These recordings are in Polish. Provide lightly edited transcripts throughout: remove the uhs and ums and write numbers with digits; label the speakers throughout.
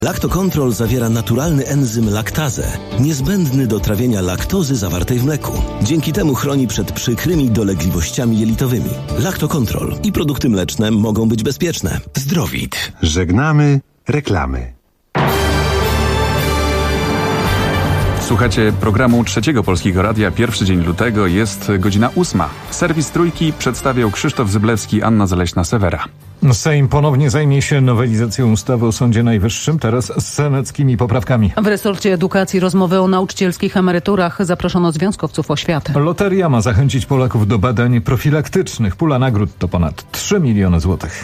Speaker 1: Lactocontrol zawiera naturalny enzym laktazę, niezbędny do trawienia laktozy zawartej w mleku. Dzięki temu chroni przed przykrymi dolegliwościami jelitowymi. Lactocontrol i produkty mleczne mogą być bezpieczne. Zdrowit.
Speaker 2: Żegnamy reklamy.
Speaker 3: Słuchacie programu Trzeciego Polskiego Radia. Pierwszy dzień lutego, jest godzina 8. Serwis Trójki przedstawiał Krzysztof Zyblewski, Anna Zaleśna-Sewera.
Speaker 4: Sejm ponownie zajmie się nowelizacją ustawy o Sądzie Najwyższym, teraz z senackimi poprawkami.
Speaker 5: W resorcie edukacji rozmowy o nauczycielskich emeryturach zaproszono związkowców oświaty.
Speaker 4: Loteria ma zachęcić Polaków do badań profilaktycznych. Pula nagród to ponad 3 miliony złotych.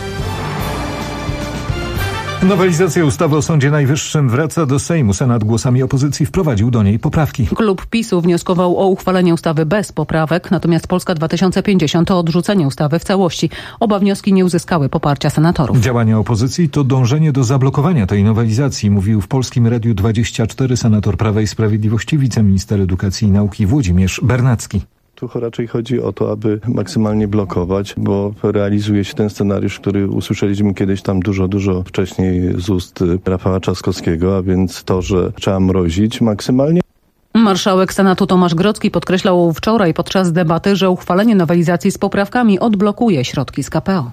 Speaker 4: Nowelizacja ustawy o Sądzie Najwyższym wraca do Sejmu. Senat głosami opozycji wprowadził do niej poprawki.
Speaker 5: Klub PiS-u wnioskował o uchwalenie ustawy bez poprawek, natomiast Polska 2050 o odrzucenie ustawy w całości. Oba wnioski nie uzyskały poparcia senatorów.
Speaker 4: Działania opozycji to dążenie do zablokowania tej nowelizacji, mówił w Polskim Radiu 24 senator Prawa i Sprawiedliwości, wiceminister edukacji i nauki Włodzimierz Bernacki.
Speaker 6: Tu raczej chodzi o to, aby maksymalnie blokować, bo realizuje się ten scenariusz, który usłyszeliśmy kiedyś tam dużo wcześniej z ust Rafała Trzaskowskiego, a więc to, że trzeba mrozić maksymalnie.
Speaker 5: Marszałek Senatu Tomasz Grodzki podkreślał wczoraj podczas debaty, że uchwalenie nowelizacji z poprawkami odblokuje środki z KPO.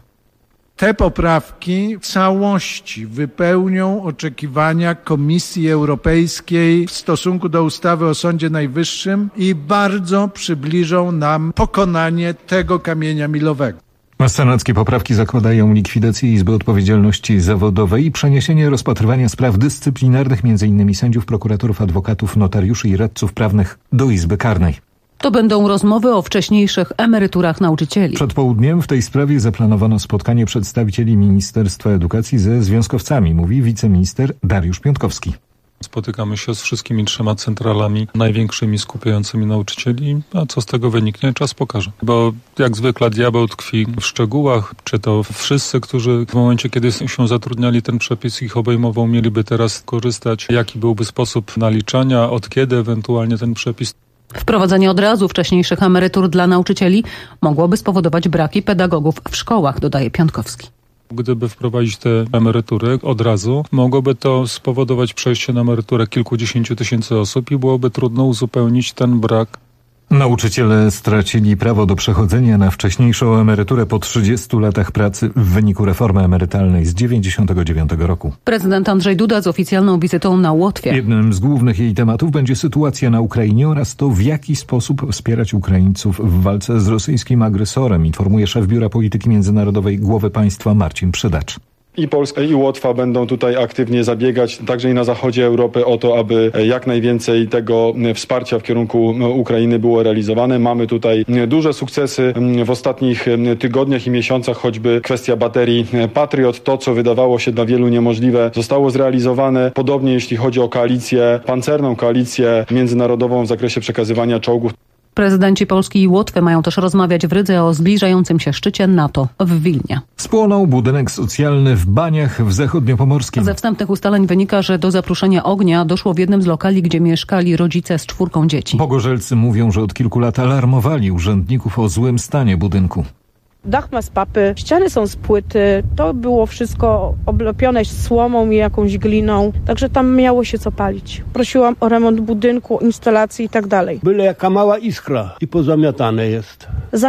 Speaker 7: Te poprawki w całości wypełnią oczekiwania Komisji Europejskiej w stosunku do ustawy o Sądzie Najwyższym i bardzo przybliżą nam pokonanie tego kamienia milowego.
Speaker 4: Senackie poprawki zakładają likwidację Izby Odpowiedzialności Zawodowej i przeniesienie rozpatrywania spraw dyscyplinarnych m.in. sędziów, prokuratorów, adwokatów, notariuszy i radców prawnych do Izby Karnej.
Speaker 5: To będą rozmowy o wcześniejszych emeryturach nauczycieli.
Speaker 4: Przed południem w tej sprawie zaplanowano spotkanie przedstawicieli Ministerstwa Edukacji ze związkowcami, mówi wiceminister Dariusz Piątkowski.
Speaker 8: Spotykamy się z wszystkimi 3 centralami największymi skupiającymi nauczycieli, a co z tego wyniknie, czas pokaże. Bo jak zwykle diabeł tkwi w szczegółach, czy to wszyscy, którzy w momencie, kiedy się zatrudniali, ten przepis ich obejmował, mieliby teraz korzystać, jaki byłby sposób naliczania, od kiedy ewentualnie ten przepis.
Speaker 5: Wprowadzenie od razu wcześniejszych emerytur dla nauczycieli mogłoby spowodować braki pedagogów w szkołach, dodaje Piątkowski.
Speaker 8: Gdyby wprowadzić te emerytury od razu, mogłoby to spowodować przejście na emeryturę kilkudziesięciu tysięcy osób i byłoby trudno uzupełnić ten brak.
Speaker 4: Nauczyciele stracili prawo do przechodzenia na wcześniejszą emeryturę po 30 latach pracy w wyniku reformy emerytalnej z 1999 roku.
Speaker 5: Prezydent Andrzej Duda z oficjalną wizytą na Łotwie.
Speaker 4: Jednym z głównych jej tematów będzie sytuacja na Ukrainie oraz to, w jaki sposób wspierać Ukraińców w walce z rosyjskim agresorem, informuje szef Biura Polityki Międzynarodowej Głowy Państwa Marcin Przydacz.
Speaker 9: I Polska, i Łotwa będą tutaj aktywnie zabiegać, także i na zachodzie Europy, o to, aby jak najwięcej tego wsparcia w kierunku Ukrainy było realizowane. Mamy tutaj duże sukcesy w ostatnich tygodniach i miesiącach, choćby kwestia baterii Patriot. To, co wydawało się dla wielu niemożliwe, zostało zrealizowane. Podobnie jeśli chodzi o koalicję pancerną, koalicję międzynarodową w zakresie przekazywania czołgów.
Speaker 5: Prezydenci Polski i Łotwy mają też rozmawiać w Rydze o zbliżającym się szczycie NATO w Wilnie.
Speaker 4: Spłonął budynek socjalny w Baniach w Zachodniopomorskim.
Speaker 5: Ze wstępnych ustaleń wynika, że do zaprószenia ognia doszło w jednym z lokali, gdzie mieszkali rodzice z 4 dzieci.
Speaker 4: Pogorzelcy mówią, że od kilku lat alarmowali urzędników o złym stanie budynku.
Speaker 10: Dach ma z papy, ściany są z płyty, to było wszystko oblepione słomą i jakąś gliną, także tam miało się co palić. Prosiłam o remont budynku, instalacji i tak dalej.
Speaker 11: Byle jaka mała iskra i pozamiatane jest.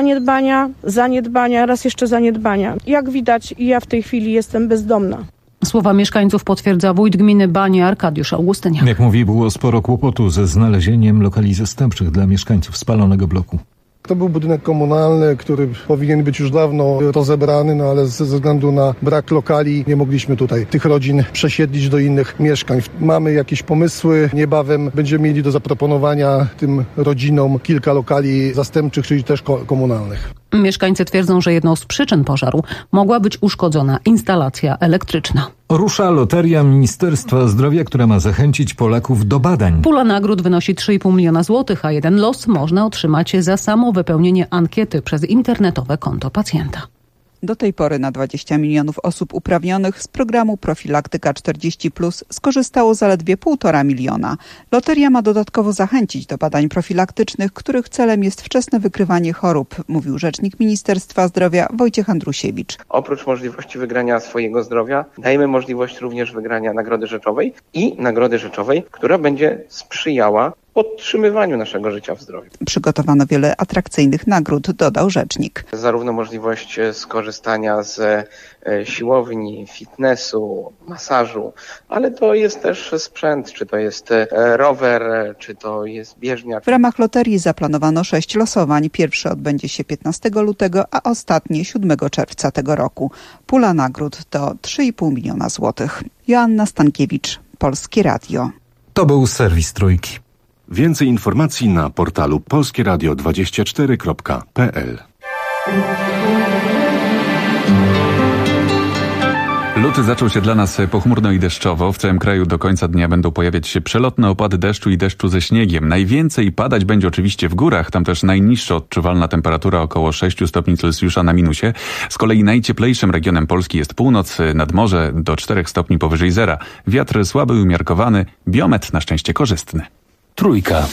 Speaker 10: Zaniedbania, raz jeszcze zaniedbania. Jak widać, ja w tej chwili jestem bezdomna.
Speaker 5: Słowa mieszkańców potwierdza wójt gminy Banie Arkadiusz Augustyniak.
Speaker 4: Jak mówi, było sporo kłopotu ze znalezieniem lokali zastępczych dla mieszkańców spalonego bloku.
Speaker 12: To był budynek komunalny, który powinien być już dawno rozebrany, ale ze względu na brak lokali nie mogliśmy tutaj tych rodzin przesiedlić do innych mieszkań. Mamy jakieś pomysły, niebawem będziemy mieli do zaproponowania tym rodzinom kilka lokali zastępczych, czyli też komunalnych.
Speaker 5: Mieszkańcy twierdzą, że jedną z przyczyn pożaru mogła być uszkodzona instalacja elektryczna.
Speaker 4: Rusza loteria Ministerstwa Zdrowia, która ma zachęcić Polaków do badań.
Speaker 5: Pula nagród wynosi 3,5 miliona złotych, a jeden los można otrzymać za samo wypełnienie ankiety przez internetowe konto pacjenta.
Speaker 13: Do tej pory na 20 milionów osób uprawnionych z programu Profilaktyka 40+ skorzystało zaledwie 1,5 miliona. Loteria ma dodatkowo zachęcić do badań profilaktycznych, których celem jest wczesne wykrywanie chorób, mówił rzecznik Ministerstwa Zdrowia Wojciech Andrusiewicz.
Speaker 14: Oprócz możliwości wygrania swojego zdrowia, dajemy możliwość również wygrania nagrody rzeczowej i nagrody rzeczowej, która będzie sprzyjała podtrzymywaniu naszego życia w zdrowiu.
Speaker 13: Przygotowano wiele atrakcyjnych nagród, dodał rzecznik.
Speaker 14: Zarówno możliwość skorzystania z siłowni, fitnessu, masażu, ale to jest też sprzęt, czy to jest rower, czy to jest bieżnia.
Speaker 13: W ramach loterii zaplanowano 6 losowań. Pierwszy odbędzie się 15 lutego, a ostatnie 7 czerwca tego roku. Pula nagród to 3,5 miliona złotych. Joanna Stankiewicz, Polskie Radio.
Speaker 4: To był serwis Trójki.
Speaker 2: Więcej informacji na portalu polskieradio24.pl.
Speaker 3: Luty zaczął się dla nas pochmurno i deszczowo. W całym kraju do końca dnia będą pojawiać się przelotne opady deszczu i deszczu ze śniegiem. Najwięcej padać będzie oczywiście w górach. Tam też najniższa odczuwalna temperatura około 6 stopni Celsjusza na minusie. Z kolei najcieplejszym regionem Polski jest północ, nad morze do 4 stopni powyżej zera. Wiatr słaby i umiarkowany, biometr na szczęście korzystny.
Speaker 15: Trójka.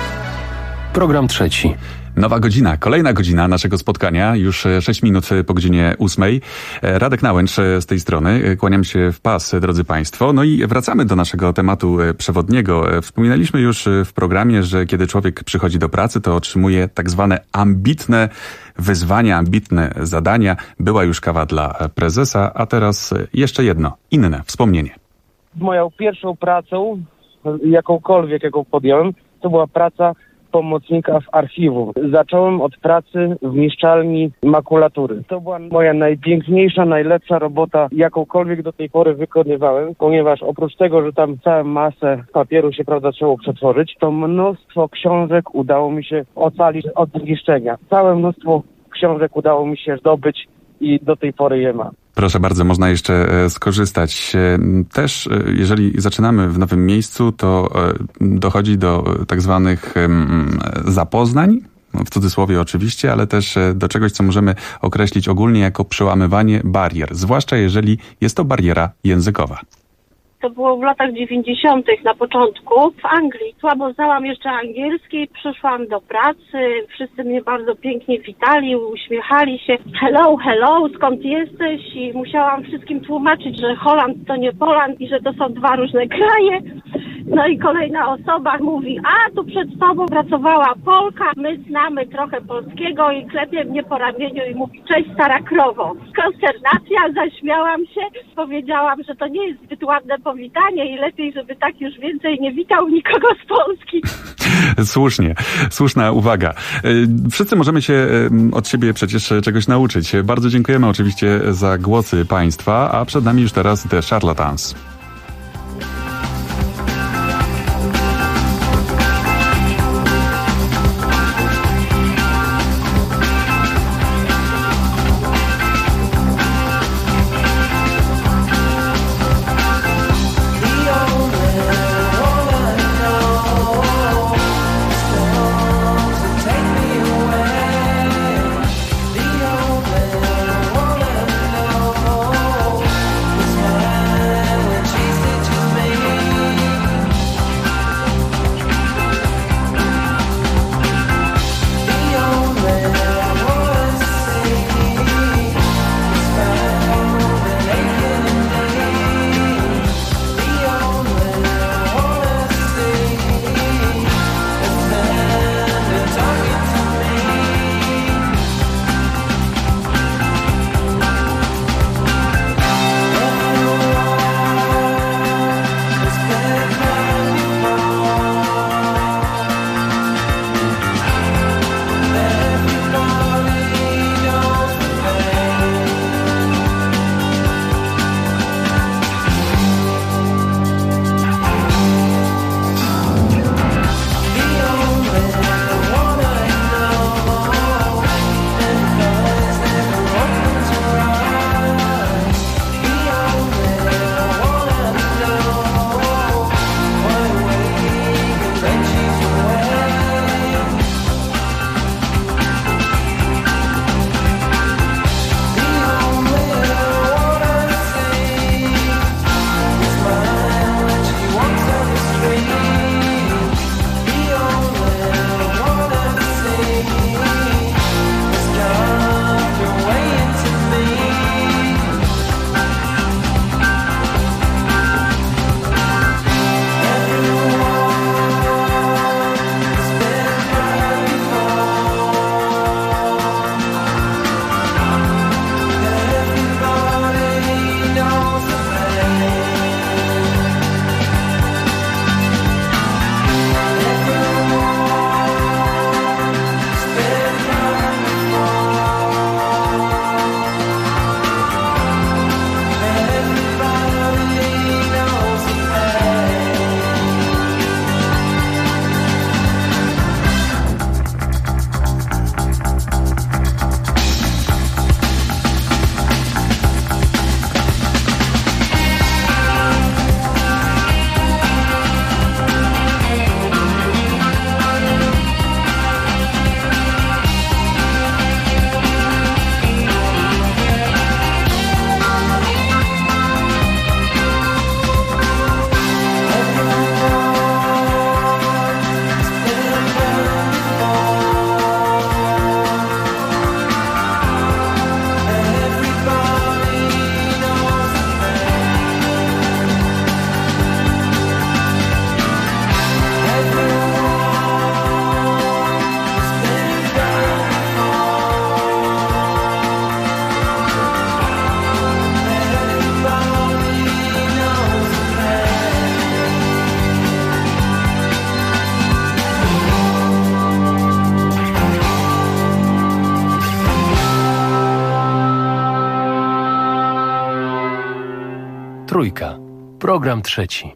Speaker 15: Program trzeci.
Speaker 3: Nowa godzina, kolejna godzina naszego spotkania, już 6 minut po godzinie 8. Radek Nałęcz z tej strony, kłaniam się w pas, drodzy Państwo. No i wracamy do naszego tematu przewodniego. Wspominaliśmy już w programie, że kiedy człowiek przychodzi do pracy, to otrzymuje tak zwane ambitne wyzwania, ambitne zadania. Była już kawa dla prezesa, a teraz jeszcze jedno, inne wspomnienie.
Speaker 16: Moją pierwszą pracą, jakąkolwiek, jaką podjąłem, to była praca pomocnika w archiwum. Zacząłem od pracy w niszczalni makulatury. To była moja najpiękniejsza, najlepsza robota, jakąkolwiek do tej pory wykonywałem, ponieważ oprócz tego, że tam całą masę papieru się, trzeba przetworzyć, to mnóstwo książek udało mi się ocalić od zniszczenia. Całe mnóstwo książek udało mi się zdobyć i do tej pory je mam.
Speaker 3: Proszę bardzo, można jeszcze skorzystać. Też jeżeli zaczynamy w nowym miejscu, to dochodzi do tak zwanych zapoznań, w cudzysłowie oczywiście, ale też do czegoś, co możemy określić ogólnie jako przełamywanie barier, zwłaszcza jeżeli jest to bariera językowa.
Speaker 17: To było w latach 90. na początku w Anglii. Słabo znałam jeszcze angielski, przyszłam do pracy, wszyscy mnie bardzo pięknie witali, uśmiechali się. Hello, hello, skąd jesteś? I musiałam wszystkim tłumaczyć, że Holand to nie Poland i że to są dwa różne kraje. No i kolejna osoba mówi, a tu przed tobą pracowała Polka, my znamy trochę polskiego i klepie mnie po ramieniu i mówi, cześć stara krowo. Konsternacja, zaśmiałam się, powiedziałam, że to nie jest zbyt ładne powitanie i lepiej, żeby tak już więcej nie witał nikogo z Polski.
Speaker 3: Słusznie, słuszna uwaga. Wszyscy możemy się od siebie przecież czegoś nauczyć. Bardzo dziękujemy oczywiście za głosy Państwa, a przed nami już teraz The Charlatans.
Speaker 15: Trójka. Program trzeci.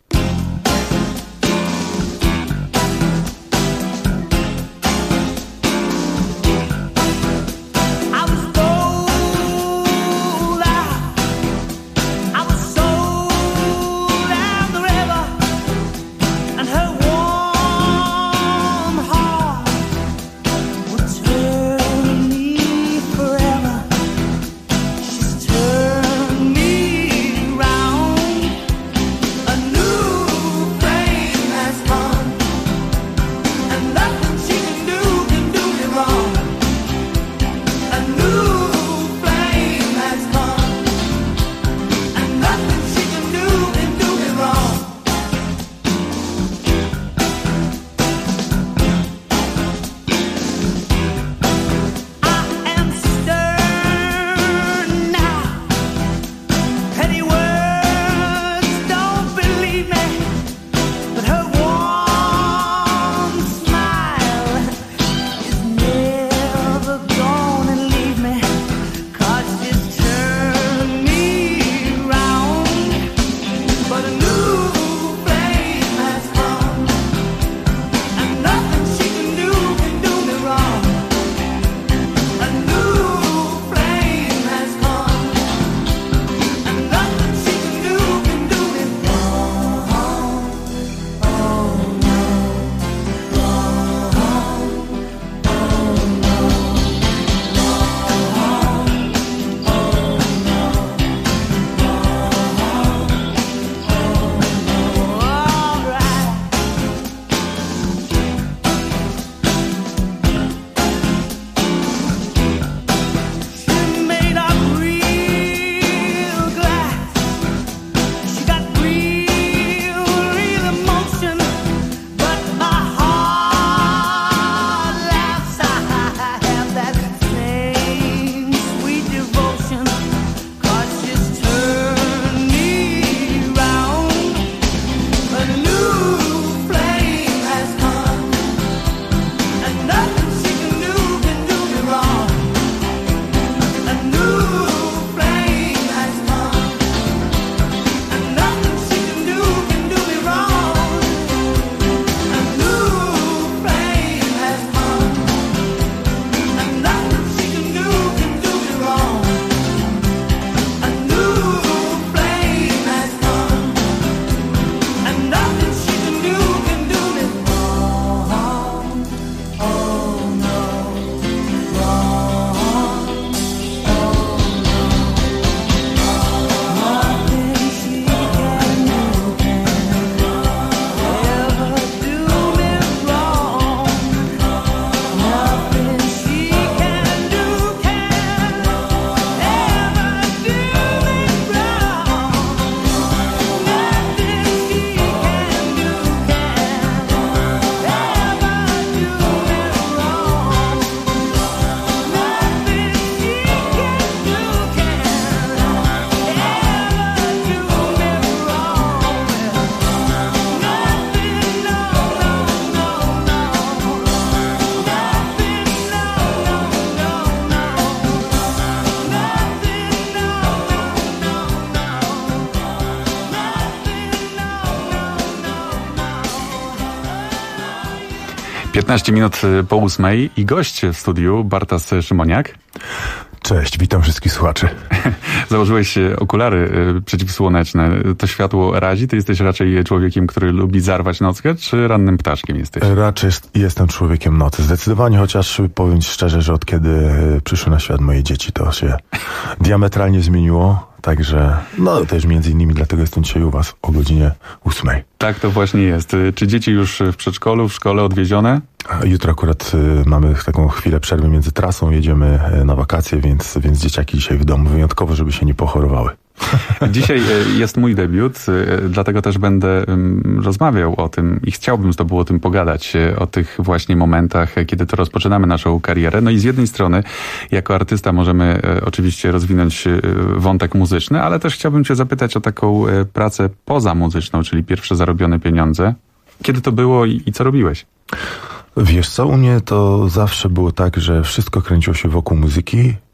Speaker 3: Piętnaście minut po 8 i gość w studiu, Bartas Szymoniak.
Speaker 18: Cześć, witam wszystkich słuchaczy.
Speaker 3: Założyłeś okulary przeciwsłoneczne. To światło razi? Ty jesteś raczej człowiekiem, który lubi zarwać nockę, czy rannym ptaszkiem jesteś?
Speaker 18: Raczej jestem człowiekiem nocy. Zdecydowanie, chociaż powiem ci szczerze, że od kiedy przyszły na świat moje dzieci, to się diametralnie zmieniło. Także, no też między innymi dlatego jestem dzisiaj u was o godzinie 8.
Speaker 3: Tak to właśnie jest. Czy dzieci już w przedszkolu, w szkole odwiezione?
Speaker 18: Jutro akurat mamy taką chwilę przerwy między trasą, jedziemy na wakacje, więc dzieciaki dzisiaj w domu, wyjątkowo, żeby się nie pochorowały.
Speaker 3: Dzisiaj jest mój debiut, dlatego też będę rozmawiał o tym i chciałbym z tobą o tym pogadać, o tych właśnie momentach, kiedy to rozpoczynamy naszą karierę. No i z jednej strony jako artysta możemy oczywiście rozwinąć wątek muzyczny, ale też chciałbym cię zapytać o taką pracę pozamuzyczną, czyli pierwsze zarobione pieniądze. Kiedy to było i co robiłeś?
Speaker 18: Wiesz co, u mnie to zawsze było tak, że wszystko kręciło się wokół muzyki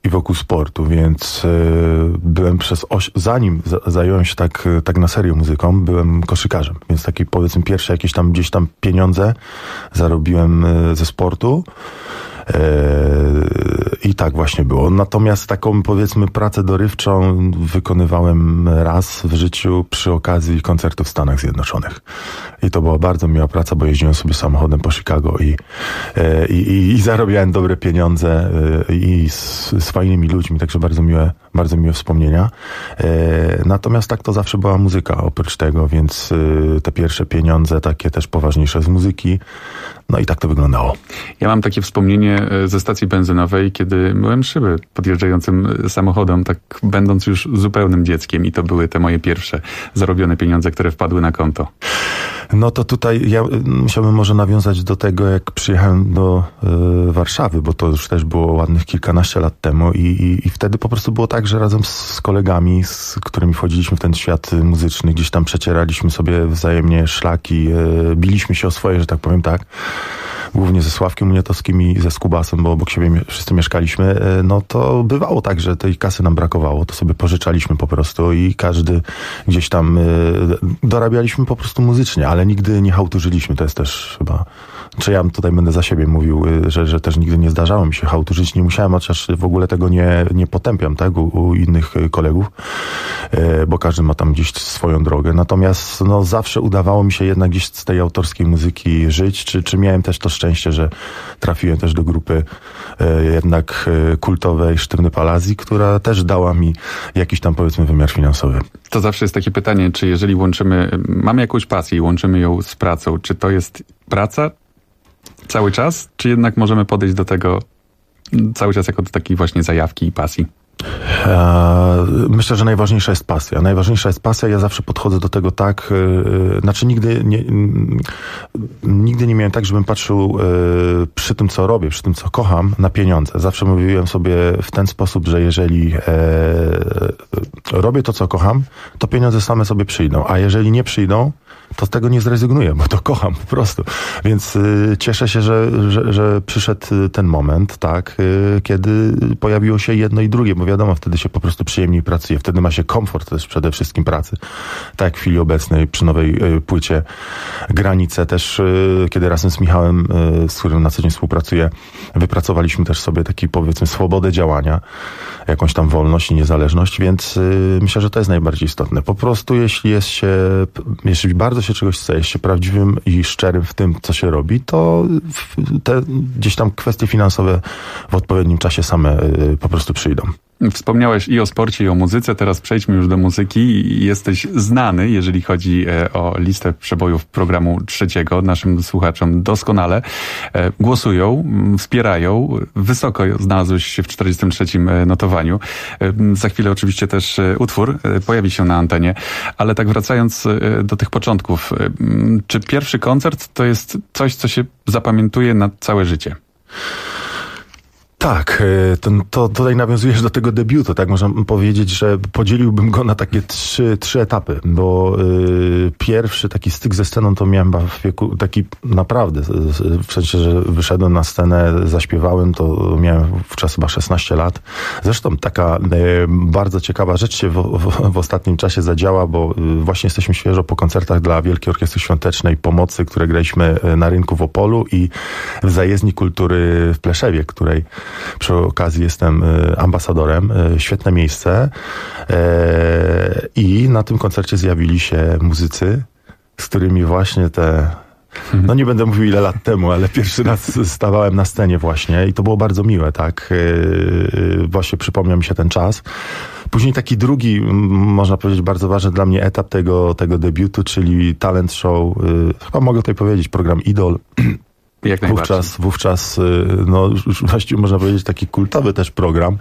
Speaker 18: i wokół sportu, więc byłem zanim zająłem się tak na serio muzyką, byłem koszykarzem, więc takie powiedzmy pierwsze jakieś tam gdzieś tam pieniądze zarobiłem ze sportu. I tak właśnie było. Natomiast taką powiedzmy pracę dorywczą wykonywałem raz w życiu przy okazji koncertu w Stanach Zjednoczonych. I to była bardzo miła praca, bo jeździłem sobie samochodem po Chicago i zarabiałem dobre pieniądze i z fajnymi ludźmi, także bardzo miłe wspomnienia. Natomiast tak to zawsze była muzyka oprócz tego, więc te pierwsze pieniądze takie też poważniejsze z muzyki. No i tak to wyglądało.
Speaker 3: Ja mam takie wspomnienie ze stacji benzynowej, kiedy myłem szyby podjeżdżającym samochodem, tak będąc już zupełnym dzieckiem i to były te moje pierwsze zarobione pieniądze, które wpadły na konto.
Speaker 18: No to tutaj ja musiałbym może nawiązać do tego, jak przyjechałem do Warszawy, bo to już też było ładnych kilkanaście lat temu i wtedy po prostu było tak, że razem z kolegami, z którymi wchodziliśmy w ten świat muzyczny, gdzieś tam przecieraliśmy sobie wzajemnie szlaki, biliśmy się o swoje, że tak powiem tak, głównie ze Sławkiem Uniatowskim i ze Skubasem, bo obok siebie wszyscy mieszkaliśmy, no to bywało tak, że tej kasy nam brakowało, to sobie pożyczaliśmy po prostu i każdy gdzieś tam dorabialiśmy po prostu muzycznie, ale nigdy nie chałturzyliśmy, to jest też chyba, czy ja tutaj będę za siebie mówił, że też nigdy nie zdarzało mi się chałturzyć, nie musiałem, chociaż w ogóle tego nie potępiam, tak, u innych kolegów, bo każdy ma tam gdzieś swoją drogę, natomiast no zawsze udawało mi się jednak gdzieś z tej autorskiej muzyki żyć, czy miałem też to szczęście, że trafiłem też do grupy jednak kultowej Sztywny Palazzi, która też dała mi jakiś tam powiedzmy wymiar finansowy.
Speaker 3: To zawsze jest takie pytanie, czy jeżeli mamy jakąś pasję i łączymy ją z pracą, czy to jest praca cały czas, czy jednak możemy podejść do tego cały czas jako do takiej właśnie zajawki i pasji?
Speaker 18: Myślę, że najważniejsza jest pasja. Najważniejsza jest pasja. Ja zawsze podchodzę do tego tak, znaczy nigdy nie miałem tak, żebym patrzył przy tym, co robię, przy tym, co kocham, na pieniądze. Zawsze mówiłem sobie w ten sposób, że jeżeli robię to, co kocham, to pieniądze same sobie przyjdą, a jeżeli nie przyjdą, to z tego nie zrezygnuję, bo to kocham po prostu. Więc cieszę się, że przyszedł ten moment, tak, kiedy pojawiło się jedno i drugie, bo wiadomo, wtedy się po prostu przyjemniej pracuje. Wtedy ma się komfort też przede wszystkim pracy. Tak jak w chwili obecnej przy nowej płycie Granice też, kiedy razem z Michałem, z którym na co dzień współpracuję, wypracowaliśmy też sobie taki powiedzmy swobodę działania, jakąś tam wolność i niezależność, więc myślę, że to jest najbardziej istotne. Po prostu jeśli bardzo się czegoś chce, jest się prawdziwym i szczerym w tym, co się robi, to te gdzieś tam kwestie finansowe w odpowiednim czasie same po prostu przyjdą.
Speaker 3: Wspomniałeś i o sporcie, i o muzyce. Teraz przejdźmy już do muzyki. Jesteś znany, jeżeli chodzi o listę przebojów programu trzeciego. Naszym słuchaczom doskonale głosują, wspierają. Wysoko znalazłeś się w 43. notowaniu. Za chwilę oczywiście też utwór pojawi się na antenie. Ale tak wracając do tych początków. Czy pierwszy koncert to jest coś, co się zapamiętuje na całe życie?
Speaker 18: Tak, to tutaj nawiązujesz do tego debiutu, tak można powiedzieć, że podzieliłbym go na takie trzy etapy, bo pierwszy taki styk ze sceną to miałem w wieku taki naprawdę, w sensie, że wyszedłem na scenę, zaśpiewałem, to miałem wówczas chyba 16 lat. Zresztą taka bardzo ciekawa rzecz się w ostatnim czasie zadziała, bo właśnie jesteśmy świeżo po koncertach dla Wielkiej Orkiestry Świątecznej Pomocy, które graliśmy na rynku w Opolu i w Zajezdni Kultury w Pleszewie, której przy okazji jestem ambasadorem. Świetne miejsce. I na tym koncercie zjawili się muzycy, z którymi właśnie no nie będę mówił ile lat temu, ale pierwszy raz stawałem na scenie właśnie i to było bardzo miłe, tak. Właśnie przypomniał mi się ten czas. Później taki drugi, można powiedzieć, bardzo ważny dla mnie etap tego debiutu, czyli talent show, chyba mogę tutaj powiedzieć, program Idol. Wówczas no właściwie można powiedzieć taki kultowy też program.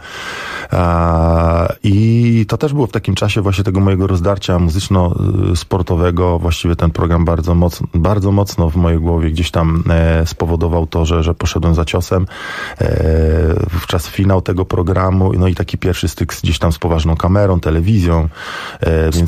Speaker 18: I to też było w takim czasie właśnie tego mojego rozdarcia muzyczno-sportowego. Właściwie ten program bardzo mocno w mojej głowie gdzieś tam spowodował to, że poszedłem za ciosem. Wówczas finał tego programu, no i taki pierwszy styk gdzieś tam z poważną kamerą, telewizją.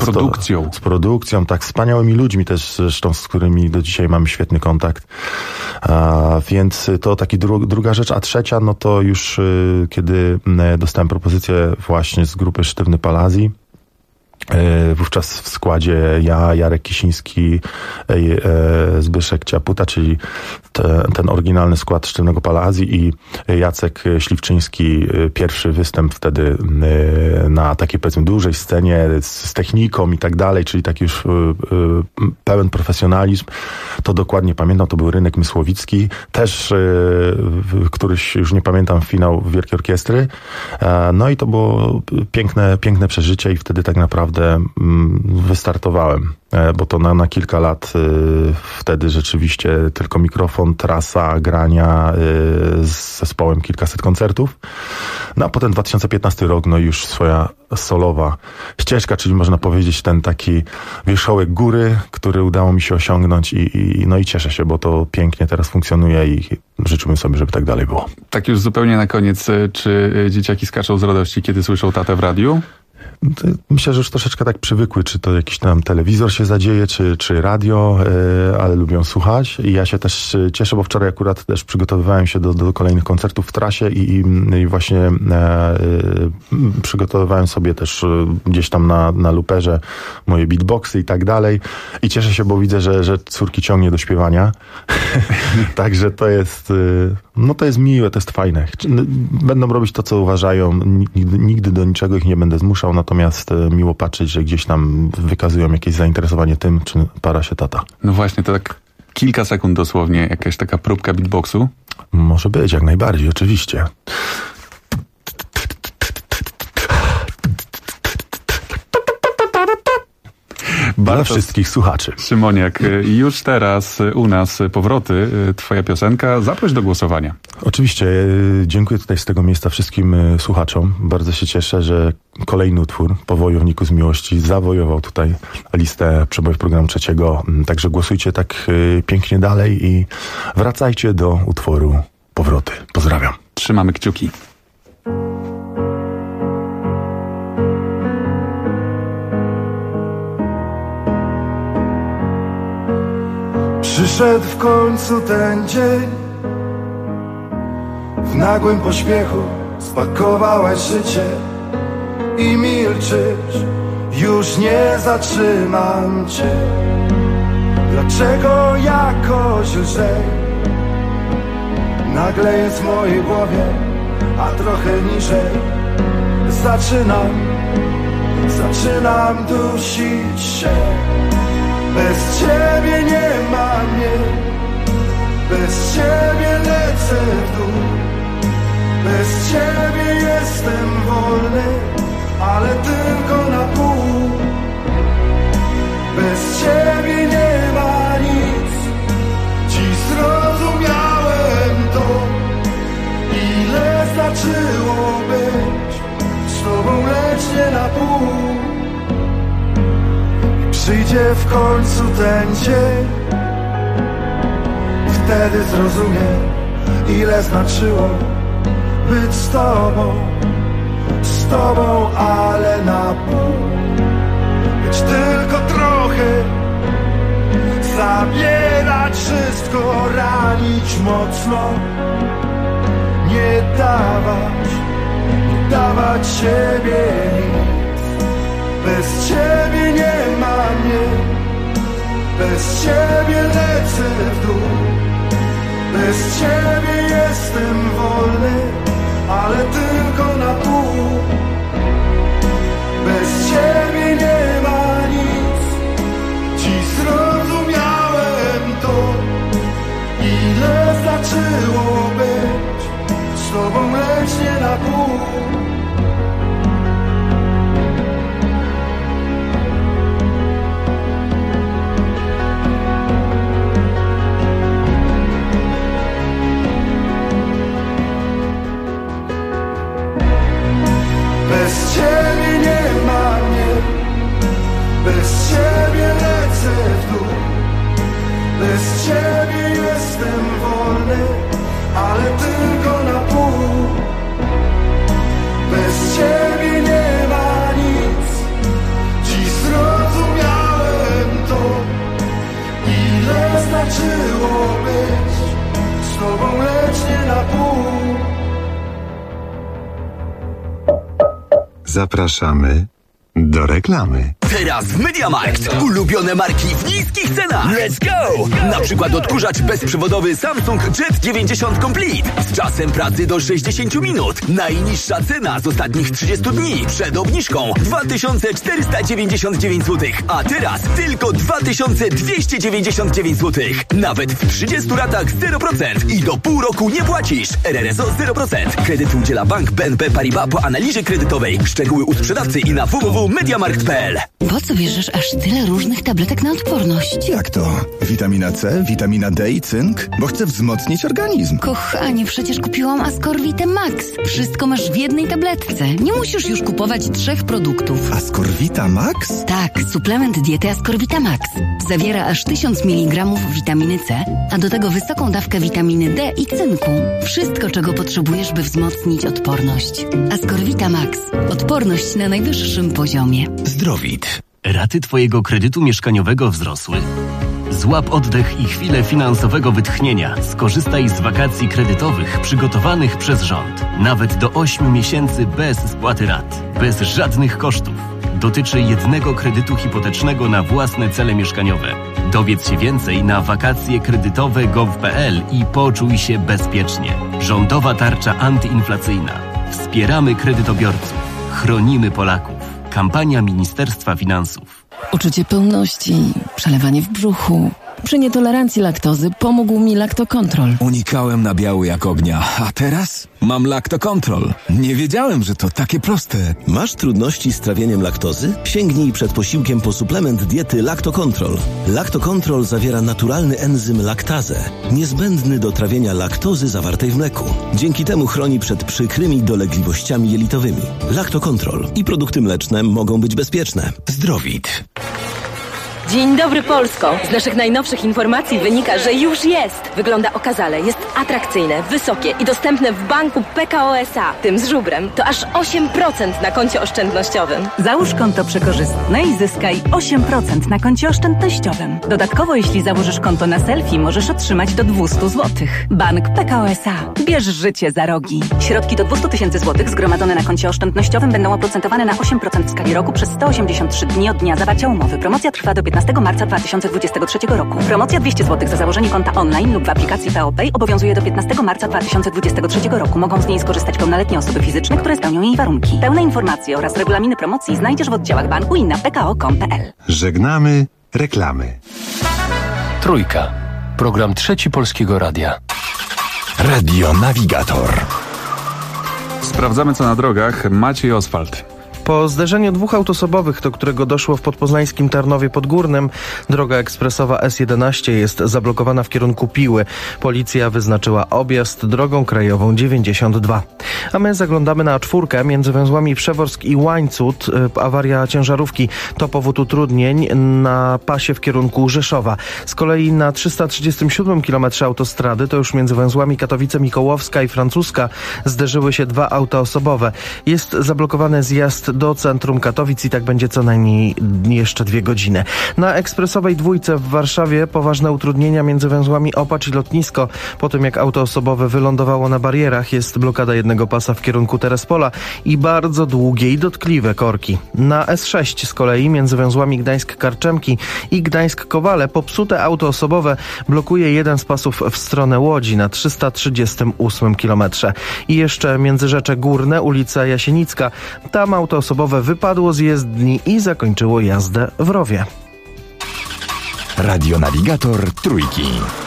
Speaker 3: Z produkcją.
Speaker 18: Z produkcją, tak, wspaniałymi ludźmi też zresztą, z którymi do dzisiaj mamy świetny kontakt. Więc to taki druga rzecz, a trzecia, no to już kiedy dostałem propozycję właśnie z grupy Sztywny Palazzi, wówczas w składzie ja, Jarek Kisiński, Zbyszek Ciaputa, czyli ten oryginalny skład Sztywnego Palazzi i Jacek Śliwczyński, pierwszy występ wtedy na takiej, powiedzmy, dużej scenie z techniką i tak dalej, czyli taki już pełen profesjonalizm. To dokładnie pamiętam, to był Rynek Mysłowicki, też któryś, już nie pamiętam, finał Wielkiej Orkiestry. No i to było piękne przeżycie i wtedy tak naprawdę wystartowałem, bo to na kilka lat wtedy rzeczywiście tylko mikrofon, trasa, grania z zespołem, kilkaset koncertów. No a potem 2015 rok, no już swoja solowa ścieżka, czyli można powiedzieć ten taki wierzchołek góry, który udało mi się osiągnąć i cieszę się, bo to pięknie teraz funkcjonuje i życzyłbym sobie, żeby tak dalej było. Tak już zupełnie na koniec, czy dzieciaki skaczą z radości, kiedy słyszą tatę w radiu? Myślę, że już troszeczkę tak przywykły, czy to jakiś tam telewizor się zadzieje, czy radio, ale lubią słuchać i ja się też cieszę, bo wczoraj akurat też przygotowywałem się do kolejnych koncertów w trasie i właśnie przygotowywałem sobie też gdzieś tam na luperze moje beatboxy i tak dalej i cieszę się, bo widzę, że córki ciągnie do śpiewania. Także to jest miłe, to jest fajne. Będą robić to, co uważają, nigdy do niczego ich nie będę zmuszał, natomiast miło patrzeć, że gdzieś tam wykazują jakieś zainteresowanie tym, czy para się tata. No właśnie, to tak kilka sekund dosłownie, jakaś taka próbka beatboxu? Może być, jak najbardziej, oczywiście. Dla wszystkich słuchaczy. Szymoniak, już teraz u nas powroty, twoja piosenka. Zaproś do głosowania. Oczywiście. Dziękuję tutaj z tego miejsca wszystkim słuchaczom. Bardzo się cieszę, że kolejny utwór po Wojowniku z Miłości zawojował tutaj listę przebojów programu trzeciego. Także głosujcie tak pięknie dalej i wracajcie do utworu Powroty. Pozdrawiam. Trzymamy kciuki.
Speaker 19: Przyszedł w końcu ten dzień. W nagłym pośpiechu spakowałaś życie i milczysz, już nie zatrzymam cię. Dlaczego jakoś lżej nagle jest w mojej głowie, a trochę niżej zaczynam dusić się. Bez ciebie nie ma mnie, bez ciebie lecę w dół, bez ciebie jestem wolny, ale tylko na pół. Bez ciebie nie ma nic, dziś zrozumiałem to, ile znaczyło być z tobą, lecz nie na pół. Przyjdzie w końcu ten dzień, wtedy zrozumiem, ile znaczyło być z tobą, ale na pół. Być tylko trochę, zabierać wszystko, ranić mocno, nie dawać siebie nic. Bez ciebie nie ma mnie, bez ciebie lecę w dół, bez ciebie jestem wolny, ale tylko na pół. Bez ciebie nie ma nic, dziś zrozumiałem to, ile znaczyło być z tobą, lecz nie na pół. Bez ciebie nie ma mnie, bez ciebie lecę w dół, bez ciebie jestem wolny, ale tylko na pół. Bez ciebie nie ma nic, dziś zrozumiałem to, ile znaczyło być z tobą, lecz nie na pół.
Speaker 20: Zapraszamy do reklamy.
Speaker 21: Teraz w MediaMarkt. Ulubione marki w niskich cenach. Let's go! Na przykład odkurzacz bezprzewodowy Samsung Jet 90 Complete z czasem pracy do 60 minut. Najniższa cena z ostatnich 30 dni przed obniżką 2499 zł. A teraz tylko 2299 zł. Nawet w 30 ratach 0% i do pół roku nie płacisz. RRSO 0%. Kredyt udziela Bank BNP Paribas po analizie kredytowej. Szczegóły u sprzedawcy i na www.mediamarkt.pl.
Speaker 22: Po co bierzesz aż tyle różnych tabletek na odporność?
Speaker 23: Jak to? Witamina C, witamina D i cynk? Bo chcę wzmocnić organizm.
Speaker 22: Kochanie, przecież kupiłam Ascorvitę Max. Wszystko masz w jednej tabletce. Nie musisz już kupować 3 produktów.
Speaker 23: Ascorvita Max?
Speaker 22: Tak, suplement diety Ascorvita Max. Zawiera aż 1000 mg witaminy C, a do tego wysoką dawkę witaminy D i cynku. Wszystko, czego potrzebujesz, by wzmocnić odporność. Ascorvita Max. Odporność na najwyższym poziomie.
Speaker 15: Zdrowit. Raty twojego kredytu mieszkaniowego wzrosły? Złap oddech i chwilę finansowego wytchnienia. Skorzystaj z wakacji kredytowych przygotowanych przez rząd. Nawet do 8 miesięcy bez spłaty rat. Bez żadnych kosztów. Dotyczy jednego kredytu hipotecznego na własne cele mieszkaniowe. Dowiedz się więcej na wakacjekredytowe.gov.pl i poczuj się bezpiecznie. Rządowa tarcza antyinflacyjna. Wspieramy kredytobiorców. Chronimy Polaków. Kampania Ministerstwa Finansów.
Speaker 24: Uczucie pełności, przelewanie w brzuchu. Przy nietolerancji laktozy pomógł mi Lactocontrol.
Speaker 25: Unikałem nabiału jak ognia, a teraz mam Lactocontrol. Nie wiedziałem, że to takie proste.
Speaker 1: Masz trudności z trawieniem laktozy? Sięgnij przed posiłkiem po suplement diety Lactocontrol. Lactocontrol zawiera naturalny enzym laktazę, niezbędny do trawienia laktozy zawartej w mleku. Dzięki temu chroni przed przykrymi dolegliwościami jelitowymi. Lactocontrol i produkty mleczne mogą być bezpieczne.
Speaker 25: Zdrowit.
Speaker 26: Dzień dobry, Polsko! Z naszych najnowszych informacji wynika, że już jest. Wygląda okazale, jest atrakcyjne, wysokie i dostępne w banku PKO SA. Tym z żubrem to aż 8% na koncie oszczędnościowym.
Speaker 27: Załóż konto przekorzystne i zyskaj 8% na koncie oszczędnościowym. Dodatkowo, jeśli założysz konto na selfie, możesz otrzymać do 200 zł. Bank PKO SA. Bierz życie za rogi. Środki do 200 000 złotych zgromadzone na koncie oszczędnościowym będą oprocentowane na 8% w skali roku przez 183 dni od dnia zawarcia umowy. Promocja trwa do 15 marca 2023 roku. Promocja 200 zł za założenie konta online lub w aplikacji PeoPay obowiązuje do 15 marca 2023 roku. Mogą z niej skorzystać pełnoletnie osoby fizyczne, które spełnią jej warunki. Pełne informacje oraz regulaminy promocji znajdziesz w oddziałach banku i na pko.com.pl.
Speaker 20: Żegnamy reklamy.
Speaker 15: Trójka. Program Trzeci Polskiego Radia.
Speaker 20: Radio Navigator.
Speaker 3: Sprawdzamy, co na drogach. Maciej Oswald.
Speaker 28: Po zderzeniu 2 autosobowych, do którego doszło w podpoznańskim Tarnowie Podgórnym, droga ekspresowa S11 jest zablokowana w kierunku Piły. Policja wyznaczyła objazd drogą krajową 92. A my zaglądamy na A4 między węzłami Przeworsk i Łańcut. Awaria ciężarówki to powód utrudnień na pasie w kierunku Rzeszowa. Z kolei na 337 km autostrady, to już między węzłami Katowice-Mikołowska i Francuska, zderzyły się 2 auta osobowe. Jest zablokowany zjazd do centrum Katowic i tak będzie co najmniej jeszcze 2 godziny. Na ekspresowej dwójce w Warszawie poważne utrudnienia między węzłami Opacz i Lotnisko. Po tym jak auto osobowe wylądowało na barierach, jest blokada jednego pasa w kierunku Terespola i bardzo długie i dotkliwe korki. Na S6 z kolei między węzłami Gdańsk-Karczemki i Gdańsk-Kowale popsute auto osobowe blokuje jeden z pasów w stronę Łodzi na 338 km. I jeszcze Międzyrzecze Górne, ulica Jasienicka. Tam auto osobowe wypadło z jezdni i zakończyło jazdę w rowie.
Speaker 20: Radio Navigator Trójki.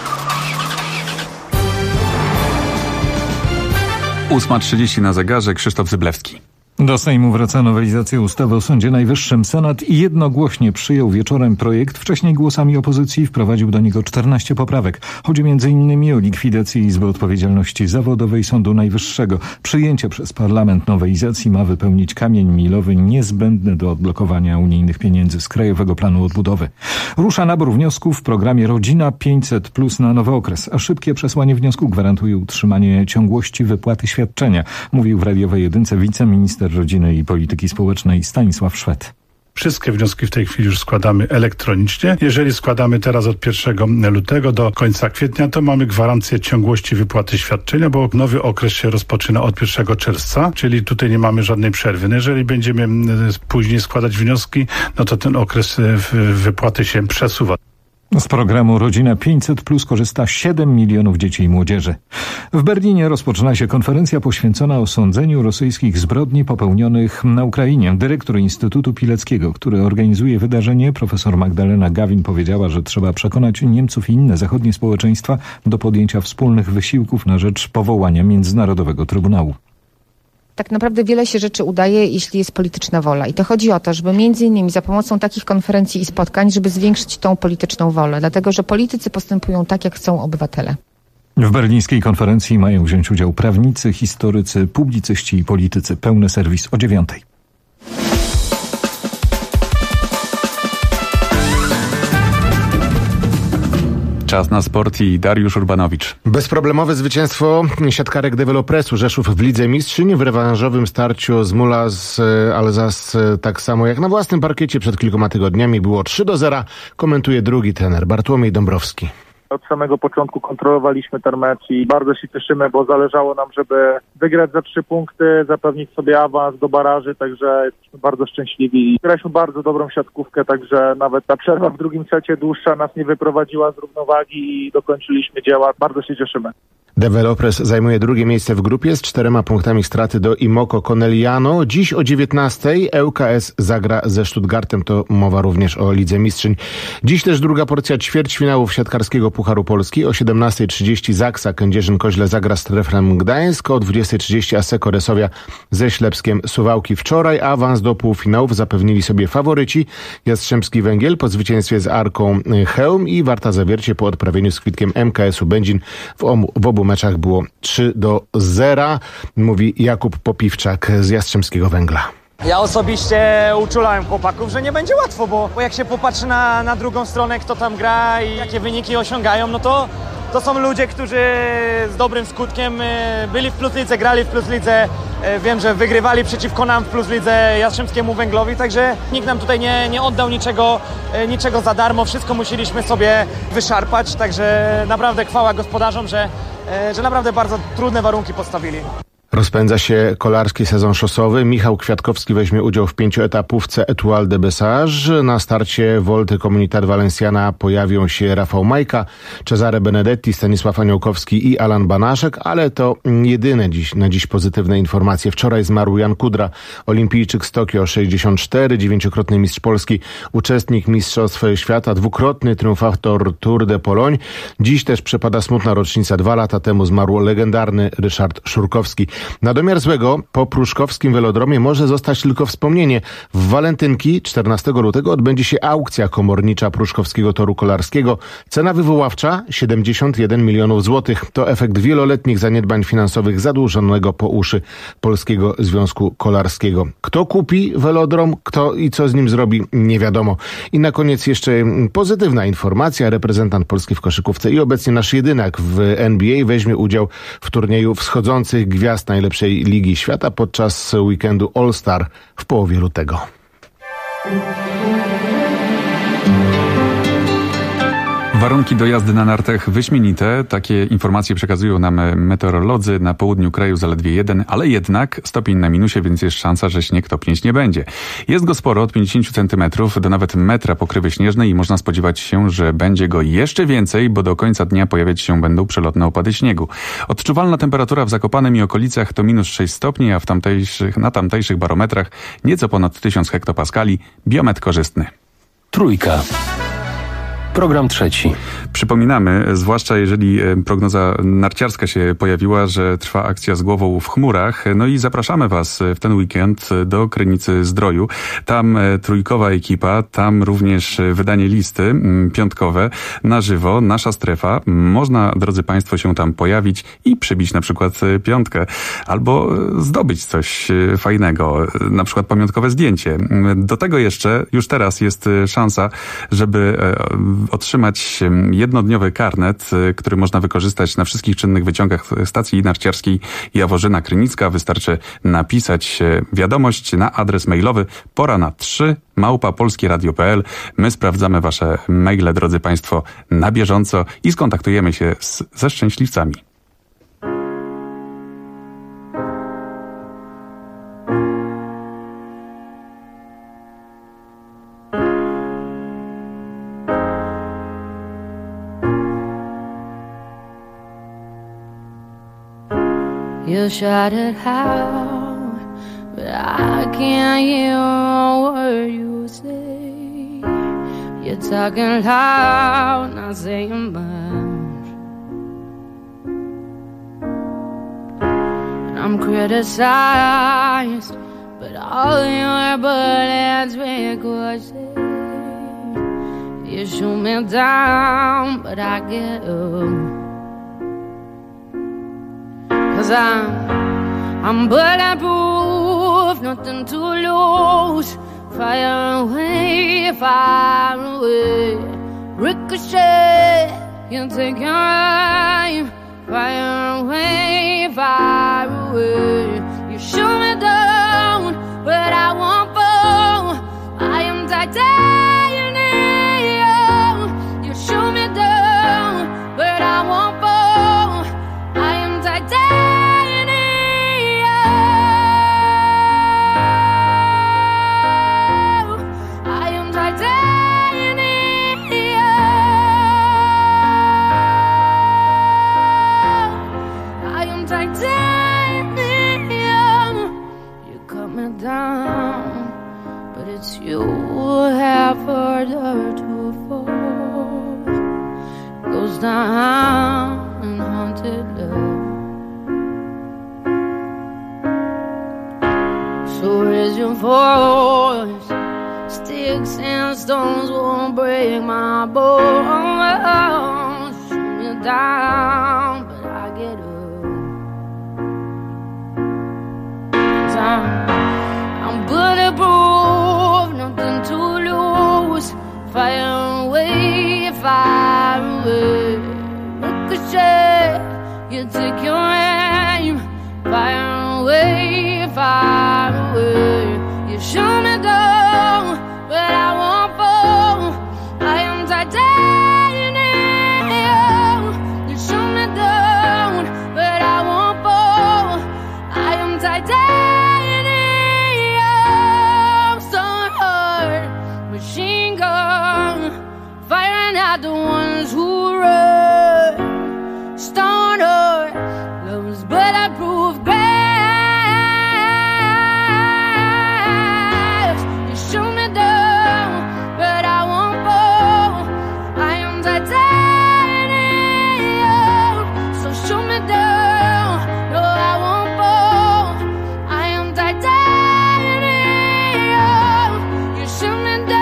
Speaker 3: 8:30 na zegarze. Krzysztof Zyblewski.
Speaker 4: Do Sejmu wraca nowelizacja ustawy o Sądzie Najwyższym. Senat jednogłośnie przyjął wieczorem projekt. Wcześniej głosami opozycji wprowadził do niego 14 poprawek. Chodzi m.in. o likwidację Izby Odpowiedzialności Zawodowej Sądu Najwyższego. Przyjęcie przez parlament nowelizacji ma wypełnić kamień milowy niezbędny do odblokowania unijnych pieniędzy z Krajowego Planu Odbudowy. Rusza nabór wniosków w programie Rodzina 500+ na nowy okres, a szybkie przesłanie wniosku gwarantuje utrzymanie ciągłości wypłaty świadczenia, mówił w radiowej jedynce wiceminister Rodziny i Polityki Społecznej Stanisław Szwed.
Speaker 5: Wszystkie wnioski w tej chwili już składamy elektronicznie. Jeżeli składamy teraz od 1 lutego do końca kwietnia, to mamy gwarancję ciągłości wypłaty świadczenia, bo nowy okres się rozpoczyna od 1 czerwca, czyli tutaj nie mamy żadnej przerwy. No jeżeli będziemy później składać wnioski, no to ten okres wypłaty się przesuwa.
Speaker 4: Z programu Rodzina 500+ korzysta 7 milionów dzieci i młodzieży. W Berlinie rozpoczyna się konferencja poświęcona osądzeniu rosyjskich zbrodni popełnionych na Ukrainie. Dyrektor Instytutu Pileckiego, który organizuje wydarzenie, profesor Magdalena Gawin, powiedziała, że trzeba przekonać Niemców i inne zachodnie społeczeństwa do podjęcia wspólnych wysiłków na rzecz powołania Międzynarodowego Trybunału.
Speaker 6: Tak naprawdę wiele się rzeczy udaje, jeśli jest polityczna wola. I to chodzi o to, żeby między innymi za pomocą takich konferencji i spotkań, żeby zwiększyć tą polityczną wolę. Dlatego, że politycy postępują tak, jak chcą obywatele.
Speaker 4: W berlińskiej konferencji mają wziąć udział prawnicy, historycy, publicyści i politycy. Pełny serwis o 9:00.
Speaker 3: Czas na sport i Dariusz Urbanowicz.
Speaker 7: Bezproblemowe zwycięstwo siatkarek Developressu Rzeszów w Lidze Mistrzyń w rewanżowym starciu z Mulas Alsace, tak samo jak na własnym parkiecie przed kilkoma tygodniami, było 3-0. Komentuje drugi trener Bartłomiej Dąbrowski.
Speaker 8: Od samego początku kontrolowaliśmy ten mecz i bardzo się cieszymy, bo zależało nam, żeby wygrać za 3 punkty, zapewnić sobie awans do baraży, także jesteśmy bardzo szczęśliwi. Graliśmy bardzo dobrą siatkówkę, także nawet ta przerwa w drugim secie dłuższa nas nie wyprowadziła z równowagi i dokończyliśmy dzieła. Bardzo się cieszymy.
Speaker 7: Developres zajmuje drugie miejsce w grupie z 4 punktami straty do Imoco Conegliano. Dziś o 19:00 ŁKS zagra ze Stuttgartem, to mowa również o Lidze Mistrzyń. Dziś też druga porcja ćwierćfinałów siatkarskiego Pucharu Polski. O 17:30 Zaksa Kędzierzyn-Koźle zagra z Treflem Gdańsk. O 20:30 Asseco Resowia ze Ślepskiem Suwałki. Wczoraj awans do półfinałów zapewnili sobie faworyci Jastrzębski Węgiel po zwycięstwie z Arką Chełm i Warta Zawiercie po odprawieniu z Kwitkiem MKS-u Będzin. W obu meczach było 3-0, mówi Jakub Popiwczak z Jastrzębskiego Węgla.
Speaker 9: Ja osobiście uczulałem chłopaków, że nie będzie łatwo, bo jak się popatrzy na drugą stronę, kto tam gra i jakie wyniki osiągają, no to są ludzie, którzy z dobrym skutkiem byli w Plus Lidze, grali w Plus Lidze. Wiem, że wygrywali przeciwko nam w Plus Lidze Jastrzębskiemu Węglowi, także nikt nam tutaj nie oddał niczego za darmo. Wszystko musieliśmy sobie wyszarpać, także naprawdę chwała gospodarzom, że naprawdę bardzo trudne warunki postawili.
Speaker 7: Rozpędza się kolarski sezon szosowy. Michał Kwiatkowski weźmie udział w 5-etapówce Étoile de Bessage. Na starcie Volty Comunidad Valenciana pojawią się Rafał Majka, Cesare Benedetti, Stanisław Aniołkowski i Alan Banaszek, ale to jedyne na dziś pozytywne informacje. Wczoraj zmarł Jan Kudra, olimpijczyk z Tokio 64, 9-krotny mistrz Polski, uczestnik Mistrzostw Świata, 2-krotny triumfator Tour de Pologne. Dziś też przypada smutna rocznica. 2 lata temu zmarł legendarny Ryszard Szurkowski. Na domiar złego po pruszkowskim welodromie może zostać tylko wspomnienie. W walentynki 14 lutego odbędzie się aukcja komornicza pruszkowskiego toru kolarskiego. Cena wywoławcza 71 milionów złotych. To efekt wieloletnich zaniedbań finansowych zadłużonego po uszy Polskiego Związku Kolarskiego. Kto kupi welodrom, kto i co z nim zrobi, nie wiadomo. I na koniec jeszcze pozytywna informacja. Reprezentant Polski w koszykówce i obecnie nasz jedynak w NBA weźmie udział w turnieju wschodzących gwiazd najlepszej ligi świata podczas weekendu All-Star w połowie lutego.
Speaker 3: Warunki do jazdy na nartach wyśmienite. Takie informacje przekazują nam meteorolodzy. Na południu kraju zaledwie 1, ale jednak stopień na minusie, więc jest szansa, że śnieg topnieć nie będzie. Jest go sporo, od 50 cm do nawet metra pokrywy śnieżnej i można spodziewać się, że będzie go jeszcze więcej, bo do końca dnia pojawiać się będą przelotne opady śniegu. Odczuwalna temperatura w Zakopanem i okolicach to -6 stopni, a na tamtejszych barometrach nieco ponad 1000 hektopaskali. Biometr korzystny.
Speaker 10: Trójka. Program trzeci.
Speaker 3: Przypominamy, zwłaszcza jeżeli prognoza narciarska się pojawiła, że trwa akcja z głową w chmurach. No i zapraszamy Was w ten weekend do Krynicy Zdroju. Tam trójkowa ekipa, tam również wydanie listy piątkowe na żywo, nasza strefa. Można, drodzy Państwo, się tam pojawić i przybić na przykład piątkę albo zdobyć coś fajnego, na przykład pamiątkowe zdjęcie. Do tego jeszcze już teraz jest szansa, żeby otrzymać jednodniowy karnet, który można wykorzystać na wszystkich czynnych wyciągach stacji narciarskiej Jaworzyna Krynicka. Wystarczy napisać wiadomość na adres mailowy porana3@polskieradio.pl. My sprawdzamy wasze maile, drodzy państwo, na bieżąco i skontaktujemy się ze szczęśliwcami.
Speaker 2: You shout it out, but I can't hear a word you say. You're talking loud, not saying much. And I'm criticized, but all your bullets ricochet. You shoot me down, but I get up. 'Cause I'm bulletproof, nothing to lose. Fire away, fire away. Ricochet, you take your aim. Fire away, fire away. You shoot me down, but I won't fall. I am titanium. You shoot me down, but I won't fall. I am titanium. You have further to fall. Goes down in haunted love. So raise your voice. Sticks and stones won't break my bones. Shoot me down, but I get up. 'Cause I'm bulletproof, nothing to lose. Fire away, fire away. Ricochet, you take your aim. Fire away, fire away. You shoot me down, but I won't fall. I am titanium. You shoot me down, but I won't fall. I am titanium. Machine gun, firing at the ones who run. Stoner, love's bulletproof glass. You shoot me down, but I won't fall. I am titanium. So shoot me down, no I won't fall. I am titanium. You shoot me down.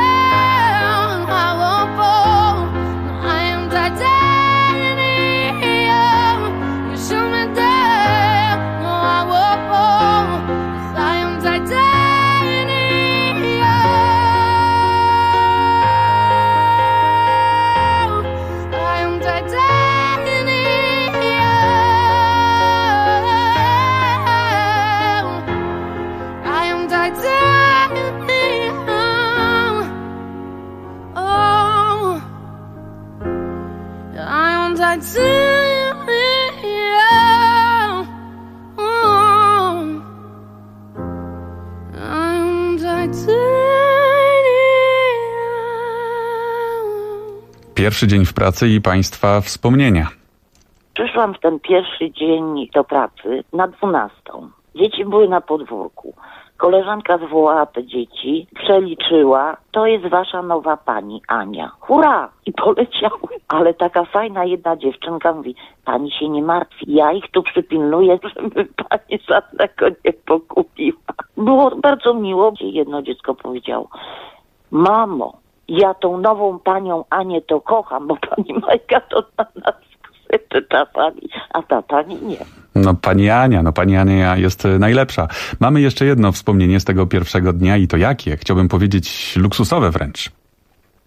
Speaker 3: Pierwszy dzień w pracy i państwa wspomnienia.
Speaker 11: Przyszłam w ten pierwszy dzień do pracy na 12:00. Dzieci były na podwórku. Koleżanka zwołała te dzieci, przeliczyła, to jest wasza nowa pani Ania. Hurra! I poleciały. Ale taka fajna jedna dziewczynka mówi, pani się nie martwi, ja ich tu przypilnuję, żeby pani żadnego nie pokupiła. Było bardzo miło. Jedno dziecko powiedziało, mamo, ja tą nową panią Anię to kocham, bo pani Majka to na nas krzyczy czasami, a ta pani nie.
Speaker 3: No pani Ania jest najlepsza. Mamy jeszcze jedno wspomnienie z tego pierwszego dnia i to jakie? Chciałbym powiedzieć luksusowe wręcz.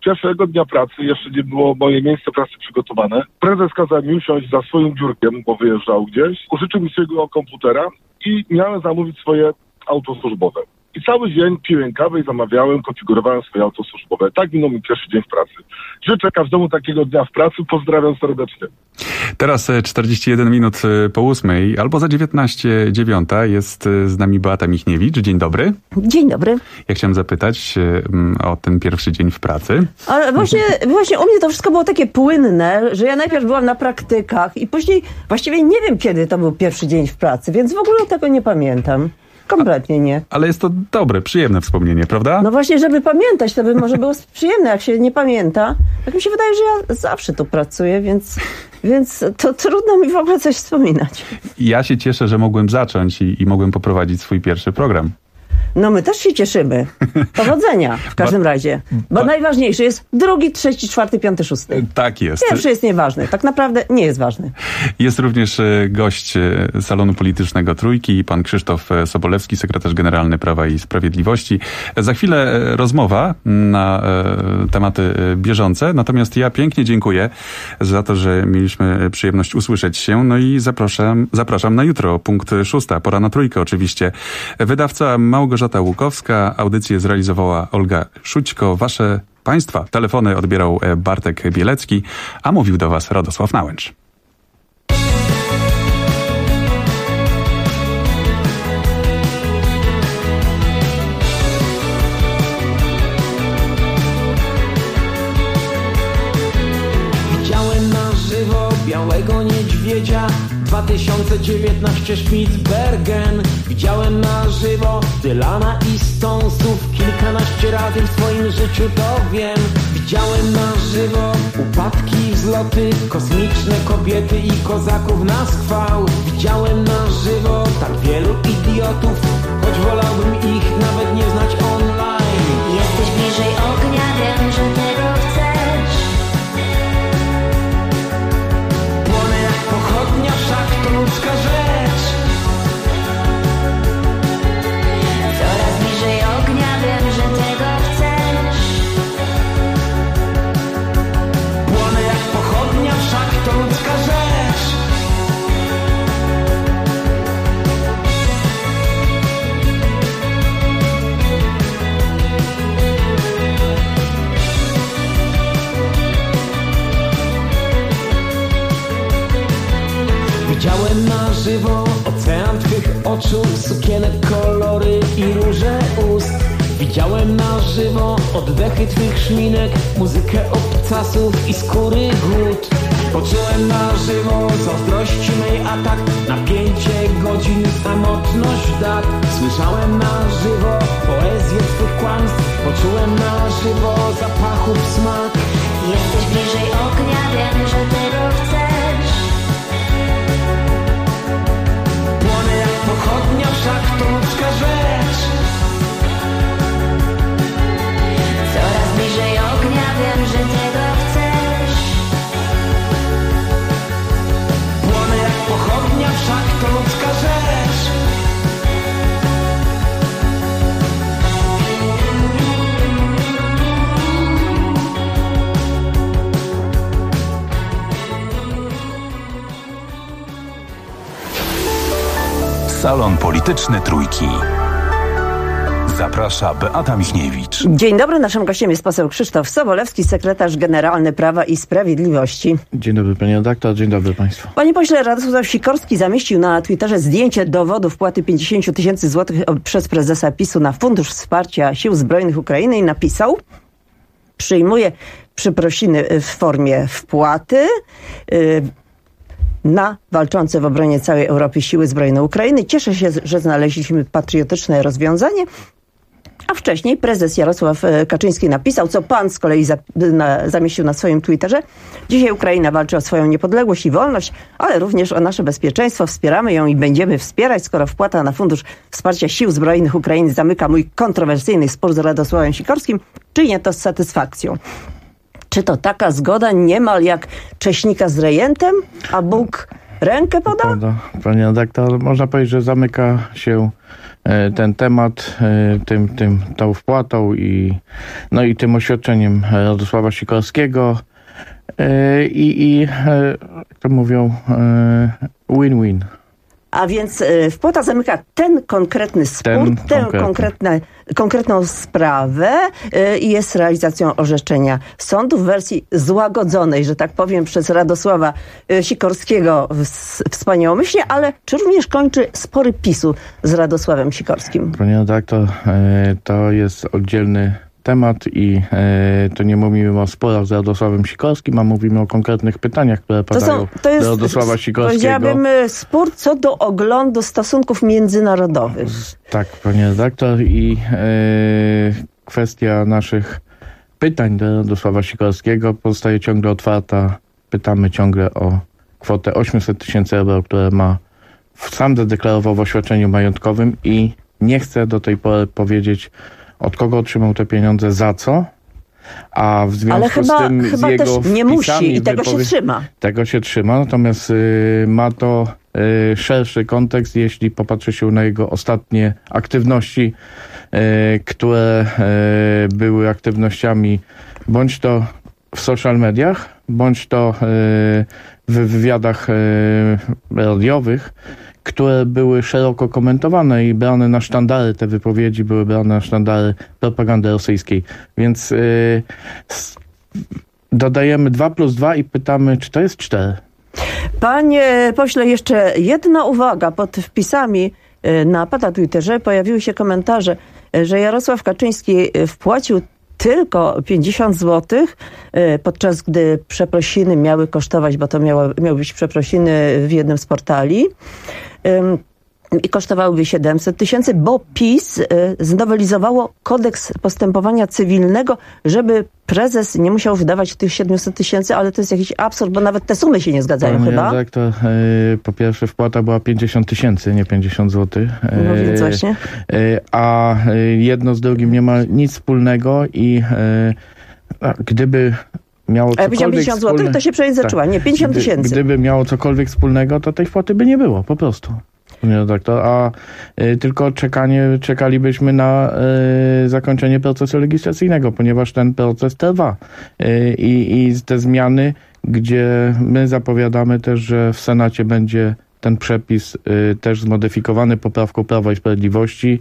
Speaker 12: pierwszego dnia pracy, jeszcze nie było moje miejsce pracy przygotowane. Prezes kazał mi usiąść za swoim biurkiem, bo wyjeżdżał gdzieś. Użyczył mi swojego komputera i miałem zamówić swoje auto służbowe. I cały dzień piłem kawę i zamawiałem, konfigurowałem swoje auto służbowe. Tak minął mi pierwszy dzień w pracy. Życzę każdemu takiego dnia w pracy. Pozdrawiam serdecznie.
Speaker 3: Teraz 41 minut po 8 albo za 19:09 jest z nami Beata Michniewicz. Dzień dobry.
Speaker 13: Dzień dobry.
Speaker 3: Ja chciałem zapytać o ten pierwszy dzień w pracy.
Speaker 13: Ale właśnie u mnie to wszystko było takie płynne, że ja najpierw byłam na praktykach i później właściwie nie wiem, kiedy to był pierwszy dzień w pracy, więc w ogóle tego nie pamiętam. Kompletnie nie.
Speaker 3: Ale jest to dobre, przyjemne wspomnienie, prawda?
Speaker 13: No właśnie, żeby pamiętać, to by może było przyjemne, jak się nie pamięta. Tak mi się wydaje, że ja zawsze tu pracuję, więc to trudno mi w ogóle coś wspominać.
Speaker 3: Ja się cieszę, że mogłem zacząć i mogłem poprowadzić swój pierwszy program.
Speaker 13: No my też się cieszymy. Powodzenia w każdym razie. Bo najważniejszy jest 2., 3., 4., 5., 6.
Speaker 3: Tak jest.
Speaker 13: Pierwszy jest nieważny. Tak naprawdę nie jest ważny.
Speaker 3: Jest również gość Salonu Politycznego Trójki, pan Krzysztof Sobolewski, sekretarz generalny Prawa i Sprawiedliwości. Za chwilę rozmowa na tematy bieżące, natomiast ja pięknie dziękuję za to, że mieliśmy przyjemność usłyszeć się. No i zapraszam na jutro, punkt 6, pora na Trójkę oczywiście. Wydawca Małgorzata Łukowska, audycję zrealizowała Olga Szućko. Państwa telefony odbierał Bartek Bielecki, a mówił do Was Radosław Nałęcz.
Speaker 14: Widziałem na żywo białego niedźwiedzia, 2019 Spitsbergen. Widziałem na żywo Dylana i Stonesów, kilkanaście razy w swoim życiu to wiem. Widziałem na żywo upadki, wzloty, kosmiczne kobiety i kozaków na schwał. Widziałem na żywo tak wielu idiotów, choć wolałbym ich nawet nie znać online.
Speaker 2: Jesteś bliżej ognia, wiem, że tego chcesz.
Speaker 14: Płonę jak pochodnia, wszak to ludzka rzecz.
Speaker 2: Coraz bliżej ognia, wiem, że tego chcesz.
Speaker 14: Płonę jak pochodnia, wszak to ludzka rzecz. Widziałem na żywo ocean twych oczu, sukienek, kolory i róże ust. Widziałem na żywo oddechy twych szminek, muzykę obcasów i skóry głód. Poczułem na żywo zazdrości mej atak, napięcie godzin, samotność dat. Słyszałem na żywo poezję twych kłamstw, poczułem na żywo zapachów smak.
Speaker 2: Jesteś bliżej ognia, wiem, że tego chcesz.
Speaker 14: Płonę jak pochodnia, wszak to ludzka rzecz.
Speaker 2: Coraz bliżej ognia, wiem, że tego chcesz.
Speaker 14: Płonę jak pochodnia, wszak to ludzka rzecz.
Speaker 20: Salon Polityczny Trójki. Zaprasza Beata Michniewicz.
Speaker 13: Dzień dobry, naszym gościem jest poseł Krzysztof Sobolewski, sekretarz generalny Prawa i Sprawiedliwości.
Speaker 16: Dzień dobry panie redaktor, dzień dobry państwu.
Speaker 13: Panie pośle, Radosław Sikorski zamieścił na Twitterze zdjęcie dowodu wpłaty 50 000 złotych przez prezesa PiS-u na Fundusz Wsparcia Sił Zbrojnych Ukrainy i napisał: przyjmuję przeprosiny w formie wpłaty na walczące w obronie całej Europy Siły Zbrojne Ukrainy. Cieszę się, że znaleźliśmy patriotyczne rozwiązanie. A wcześniej prezes Jarosław Kaczyński napisał, co pan z kolei zamieścił na swoim Twitterze: dzisiaj Ukraina walczy o swoją niepodległość i wolność, ale również o nasze bezpieczeństwo. Wspieramy ją i będziemy wspierać. Skoro wpłata na Fundusz Wsparcia Sił Zbrojnych Ukrainy zamyka mój kontrowersyjny spór z Radosławem Sikorskim, czynię to z satysfakcją. Czy to taka zgoda niemal jak cześnika z rejentem, a Bóg rękę poda?
Speaker 16: Panie redaktor, można powiedzieć, że zamyka się ten temat tą wpłatą i tym oświadczeniem Radosława Sikorskiego jak to mówią, win-win.
Speaker 13: A więc wpłata zamyka ten konkretny spór, tę konkretną sprawę i jest realizacją orzeczenia sądu w wersji złagodzonej, że tak powiem, przez Radosława Sikorskiego wspaniałomyślnie, ale czy również kończy spory PiS-u z Radosławem Sikorskim?
Speaker 16: Panie redaktor, to jest oddzielny temat i to nie mówimy o sporach z Radosławem Sikorskim, a mówimy o konkretnych pytaniach, które padają do Radosława Sikorskiego.
Speaker 13: Powiedziałabym spór co do oglądu stosunków międzynarodowych.
Speaker 16: Tak, panie redaktor, i kwestia naszych pytań do Radosława Sikorskiego pozostaje ciągle otwarta. Pytamy ciągle o kwotę 800 tysięcy euro, które sam zadeklarował w oświadczeniu majątkowym i nie chce do tej pory powiedzieć, od kogo otrzymał te pieniądze, za co, a w związku z tym
Speaker 13: chyba
Speaker 16: z jego
Speaker 13: też nie musi i tego się trzyma.
Speaker 16: Tego się trzyma, natomiast ma to szerszy kontekst, jeśli popatrzy się na jego ostatnie aktywności, które były aktywnościami bądź to w social mediach, bądź to w wywiadach radiowych, które były szeroko komentowane i brane na sztandary, te wypowiedzi były brane na sztandary propagandy rosyjskiej. Więc dodajemy 2 + 2 i pytamy, czy to jest 4?
Speaker 13: Panie pośle, jeszcze jedna uwaga. Pod wpisami na Pada Twitterze pojawiły się komentarze, że Jarosław Kaczyński wpłacił tylko 50 zł, podczas gdy przeprosiny miały kosztować, bo to miały być przeprosiny w jednym z portali, i kosztowałyby 700 tysięcy, bo PiS znowelizowało kodeks postępowania cywilnego, żeby prezes nie musiał wydawać tych 700 tysięcy, ale to jest jakiś absurd, bo nawet te sumy się nie zgadzają chyba.
Speaker 16: Tak, to po pierwsze wpłata była 50 tysięcy, nie 50 zł.
Speaker 13: No więc właśnie.
Speaker 16: A jedno z drugim nie ma nic wspólnego i gdyby miało cokolwiek
Speaker 13: ja 50 zł, to się przejęzyczyła. Nie, 50 tysięcy.
Speaker 16: Gdyby miało cokolwiek wspólnego, to tej wpłaty by nie było, po prostu. A tylko czekalibyśmy na zakończenie procesu legislacyjnego, ponieważ ten proces trwa. I te zmiany, gdzie my zapowiadamy też, że w Senacie będzie ten przepis też zmodyfikowany poprawką Prawa i Sprawiedliwości,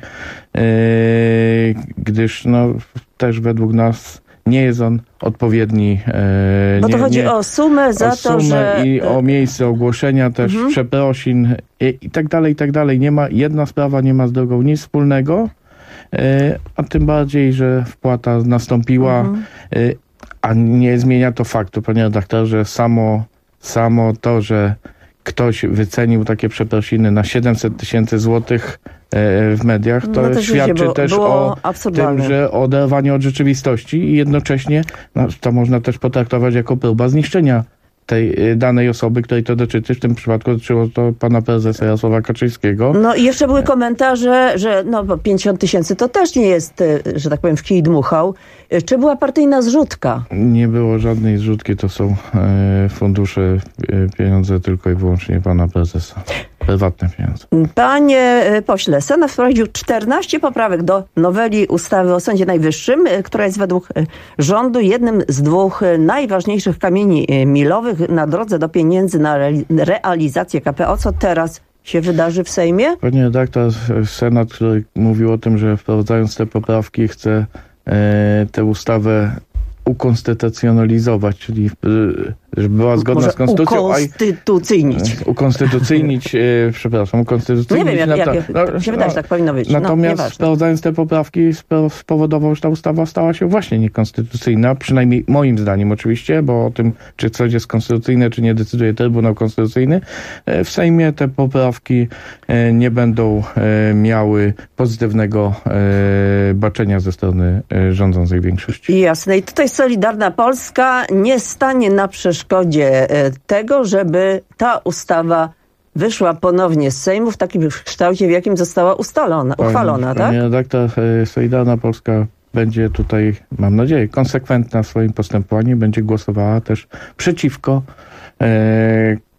Speaker 16: gdyż też według nas nie jest on odpowiedni.
Speaker 13: Bo to chodzi o sumę za to, że...
Speaker 16: I o miejsce ogłoszenia też przeprosin i tak dalej, i tak dalej. Jedna sprawa nie ma z drugą nic wspólnego, a tym bardziej, że wpłata nastąpiła, a nie zmienia to faktu, panie redaktorze, samo to, że ktoś wycenił takie przeprosiny na 700 tysięcy złotych w mediach, to świadczy też o tym, że oderwanie od rzeczywistości i jednocześnie to można też potraktować jako próba zniszczenia tej danej osoby, której to dotyczy. W tym przypadku dotyczyło to pana prezesa Jarosława Kaczyńskiego.
Speaker 13: No i jeszcze były komentarze, że 50 tysięcy to też nie jest, że tak powiem, w kij dmuchał. Czy była partyjna zrzutka?
Speaker 16: Nie było żadnej zrzutki, to są fundusze, pieniądze tylko i wyłącznie pana prezesa. Prywatne pieniądze.
Speaker 13: Panie pośle, Senat wprowadził 14 poprawek do noweli ustawy o Sądzie Najwyższym, która jest według rządu jednym z 2 najważniejszych kamieni milowych na drodze do pieniędzy na realizację KPO. Co teraz się wydarzy w Sejmie?
Speaker 16: Panie redaktor, Senat, który mówił o tym, że wprowadzając te poprawki chce tę ustawę ukonstytucjonalizować, czyli żeby była zgodna z konstytucją. Ukonstytucyjnić,
Speaker 13: Nie wiem, jak się wydaje, że tak powinno być.
Speaker 16: Natomiast wprowadzając te poprawki spowodował, że ta ustawa stała się właśnie niekonstytucyjna, przynajmniej moim zdaniem oczywiście, bo o tym, czy coś jest konstytucyjne, czy nie decyduje Trybunał Konstytucyjny. W Sejmie te poprawki nie będą miały pozytywnego baczenia ze strony rządzącej większości.
Speaker 13: Jasne. I tutaj Solidarna Polska nie stanie na przeszkodzie tego, żeby ta ustawa wyszła ponownie z Sejmu w takim kształcie, w jakim została uchwalona, tak?
Speaker 16: Panie redaktor, Solidarna Polska będzie tutaj, mam nadzieję, konsekwentna w swoim postępowaniu, będzie głosowała też przeciwko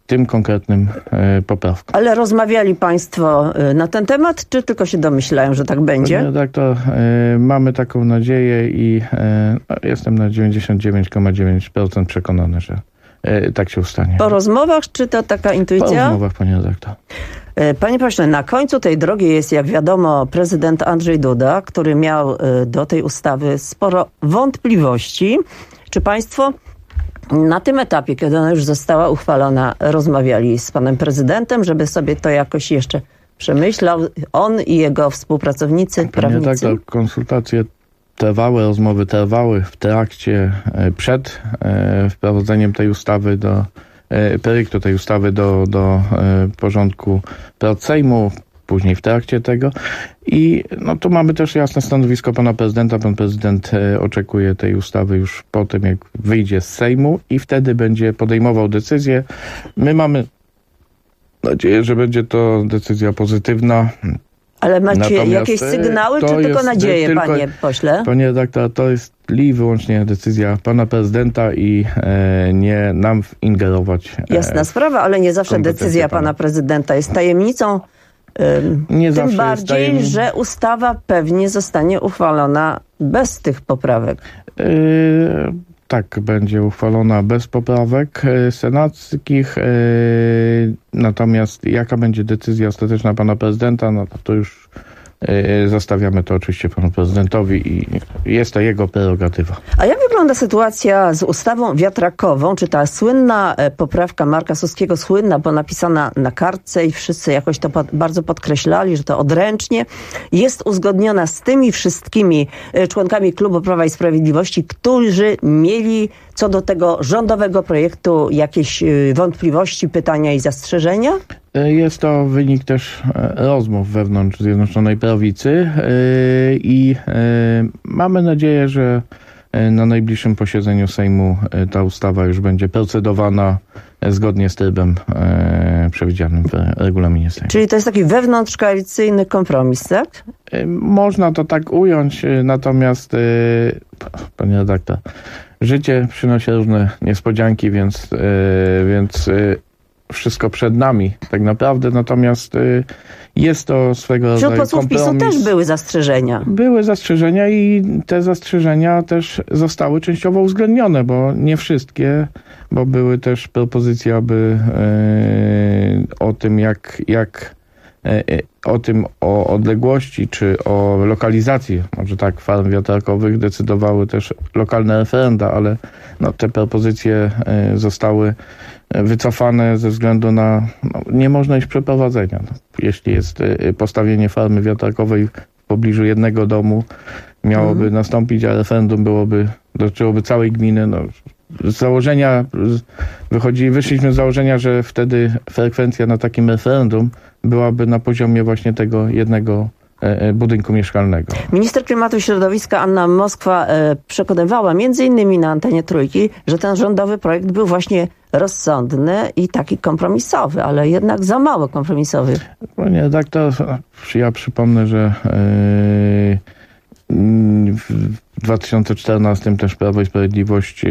Speaker 16: tym konkretnym poprawkom.
Speaker 13: Ale rozmawiali państwo na ten temat, czy tylko się domyślają, że tak będzie?
Speaker 16: Tak, to mamy taką nadzieję i jestem na 99,9% przekonany, że tak się stanie.
Speaker 13: Po rozmowach, czy to taka intuicja?
Speaker 16: Po rozmowach, panie redaktor.
Speaker 13: Panie pośle, na końcu tej drogi jest, jak wiadomo, prezydent Andrzej Duda, który miał do tej ustawy sporo wątpliwości. Czy państwo na tym etapie, kiedy ona już została uchwalona, rozmawiali z panem prezydentem, żeby sobie to jakoś jeszcze przemyślał, on i jego współpracownicy, prawnicy?
Speaker 16: Tak, konsultacje trwały, rozmowy trwały w trakcie, przed wprowadzeniem tej ustawy projektu tej ustawy do porządku prac Sejmu, później w trakcie tego. I tu mamy też jasne stanowisko pana prezydenta. Pan prezydent oczekuje tej ustawy już po tym, jak wyjdzie z Sejmu i wtedy będzie podejmował decyzję. My mamy nadzieję, że będzie to decyzja pozytywna.
Speaker 13: Ale macie jakieś sygnały, czy tylko nadzieje, panie pośle?
Speaker 16: Panie redaktor, to jest wyłącznie decyzja pana prezydenta i nie nam ingerować.
Speaker 13: Jasna sprawa, ale nie zawsze decyzja pana prezydenta jest tajemnicą. Tym bardziej, że ustawa pewnie zostanie uchwalona bez tych poprawek.
Speaker 16: Tak, będzie uchwalona bez poprawek senackich. Natomiast jaka będzie decyzja ostateczna pana prezydenta, to już zostawiamy to oczywiście panu prezydentowi i jest to jego prerogatywa.
Speaker 13: A jak wygląda sytuacja z ustawą wiatrakową? Czy ta słynna poprawka Marka Suskiego, słynna, bo napisana na kartce i wszyscy jakoś to bardzo podkreślali, że to odręcznie, jest uzgodniona z tymi wszystkimi członkami Klubu Prawa i Sprawiedliwości, którzy mieli co do tego rządowego projektu jakieś wątpliwości, pytania i zastrzeżenia?
Speaker 16: Jest to wynik też rozmów wewnątrz Zjednoczonej Prawicy i mamy nadzieję, że na najbliższym posiedzeniu Sejmu ta ustawa już będzie procedowana zgodnie z trybem przewidzianym w regulaminie Sejmu.
Speaker 13: Czyli to jest taki wewnątrzkoalicyjny kompromis, tak?
Speaker 16: Można to tak ująć, natomiast panie redaktor, życie przynosi różne niespodzianki, więc wszystko przed nami tak naprawdę, natomiast jest to swego rodzaju kompromis.
Speaker 13: Wśród posłów PiS-u też były zastrzeżenia.
Speaker 16: Były zastrzeżenia i te zastrzeżenia też zostały częściowo uwzględnione, bo nie wszystkie, bo były też propozycje, aby o tym o odległości czy o lokalizacji, może tak, farm wiatrakowych decydowały też lokalne referenda, ale te propozycje zostały wycofane ze względu na niemożność przeprowadzenia. Jeśli jest postawienie farmy wiatrakowej w pobliżu jednego domu, miałoby nastąpić, a referendum dotyczyłoby całej gminy. Z założenia wyszliśmy z założenia, że wtedy frekwencja na takim referendum byłaby na poziomie właśnie tego jednego budynku mieszkalnego.
Speaker 13: Minister Klimatu i Środowiska Anna Moskwa przekonywała między innymi na antenie Trójki, że ten rządowy projekt był właśnie rozsądny i taki kompromisowy, ale jednak za mało kompromisowy.
Speaker 16: Panie redaktor, ja przypomnę, że w 2014 też Prawo i Sprawiedliwość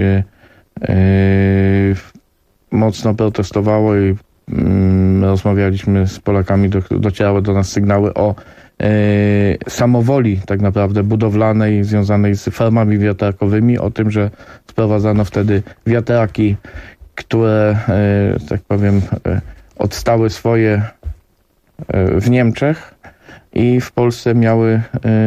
Speaker 16: mocno protestowało i rozmawialiśmy z Polakami, docierały do nas sygnały o samowoli tak naprawdę budowlanej związanej z farmami wiatrakowymi, o tym, że sprowadzano wtedy wiatraki, które, tak powiem, odstały swoje w Niemczech i w Polsce miały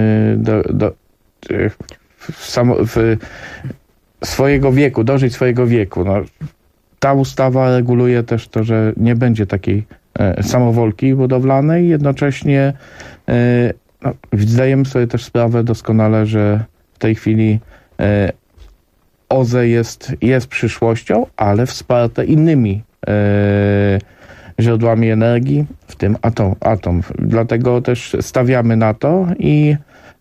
Speaker 16: dożyć swojego wieku. Ta ustawa reguluje też to, że nie będzie takiej samowolki budowlanej. Jednocześnie zdajemy sobie też sprawę doskonale, że w tej chwili OZE jest przyszłością, ale wsparte innymi źródłami energii, w tym atom. Dlatego też stawiamy na to i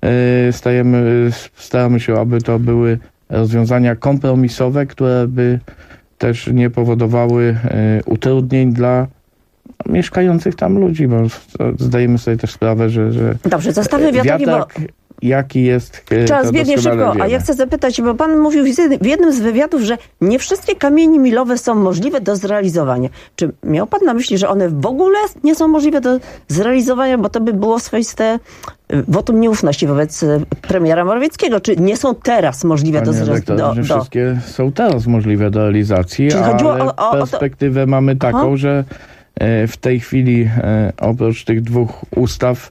Speaker 16: staramy się, aby to były rozwiązania kompromisowe, które by też nie powodowały utrudnień dla mieszkających tam ludzi, bo zdajemy sobie też sprawę, że
Speaker 13: dobrze, zostawmy wiatraki, bo
Speaker 16: jaki jest...
Speaker 13: Czas biegnie szybko, a ja chcę zapytać, bo pan mówił w jednym z wywiadów, że nie wszystkie kamienie milowe są możliwe do zrealizowania. Czy miał pan na myśli, że one w ogóle nie są możliwe do zrealizowania, bo to by było swoiste wotum nieufności wobec premiera Morawieckiego? Czy nie są teraz możliwe do zrealizowania?
Speaker 16: Wszystkie są teraz możliwe do realizacji, ale perspektywę mamy taką, że w tej chwili oprócz tych 2 ustaw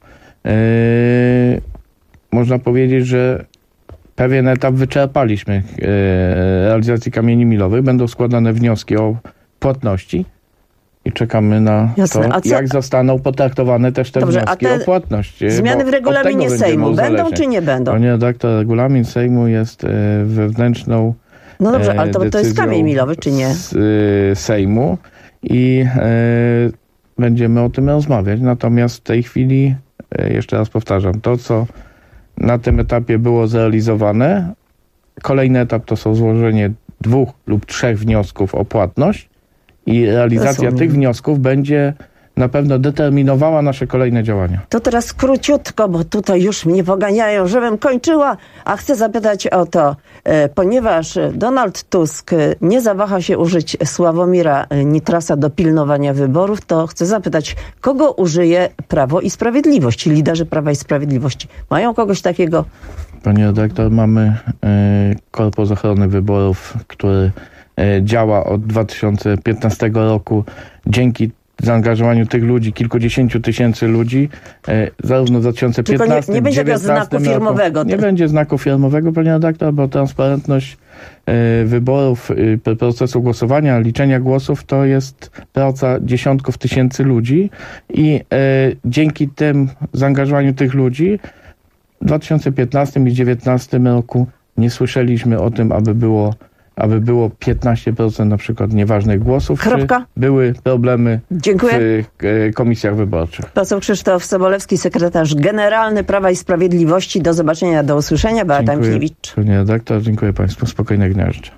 Speaker 16: można powiedzieć, że pewien etap wyczerpaliśmy realizacji kamieni milowych. Będą składane wnioski o płatności i czekamy na jak zostaną potraktowane też te wnioski o płatność.
Speaker 13: Zmiany w regulaminie Sejmu będą czy nie będą?
Speaker 16: Panie redaktor, regulamin Sejmu jest wewnętrzną
Speaker 13: no dobrze, ale to jest kamień milowy, czy nie?
Speaker 16: Z Sejmu i będziemy o tym rozmawiać. Natomiast w tej chwili, jeszcze raz powtarzam, to co na tym etapie było zrealizowane, kolejny etap to są złożenie 2 lub 3 wniosków o płatność i realizacja tych wniosków będzie na pewno determinowała nasze kolejne działania.
Speaker 13: To teraz króciutko, bo tutaj już mnie poganiają, żebym kończyła, a chcę zapytać o to, ponieważ Donald Tusk nie zawaha się użyć Sławomira Nitrasa do pilnowania wyborów, to chcę zapytać, kogo użyje Prawo i Sprawiedliwość? Liderzy Prawa i Sprawiedliwości mają kogoś takiego?
Speaker 16: Panie redaktor, mamy Korpus Ochrony Wyborów, który działa od 2015 roku. Dzięki zaangażowaniu tych ludzi, kilkudziesięciu tysięcy ludzi, zarówno w 2015
Speaker 13: nie będzie znaku firmowego.
Speaker 16: Nie będzie znaku firmowego, panie redaktor, bo transparentność wyborów, procesu głosowania, liczenia głosów to jest praca dziesiątków tysięcy ludzi i dzięki tym zaangażowaniu tych ludzi w 2015 i 2019 roku nie słyszeliśmy o tym, aby było 15% na przykład nieważnych głosów.
Speaker 13: Kropka.
Speaker 16: Były problemy
Speaker 13: Dziękuję.
Speaker 16: w komisjach wyborczych.
Speaker 13: Poseł Krzysztof Sobolewski, sekretarz generalny Prawa i Sprawiedliwości. Do zobaczenia, do usłyszenia. Beata Michniewicz.
Speaker 16: Panie redaktor, dziękuję państwu. Spokojnego dnia życzę.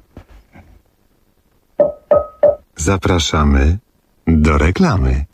Speaker 1: Zapraszamy do reklamy.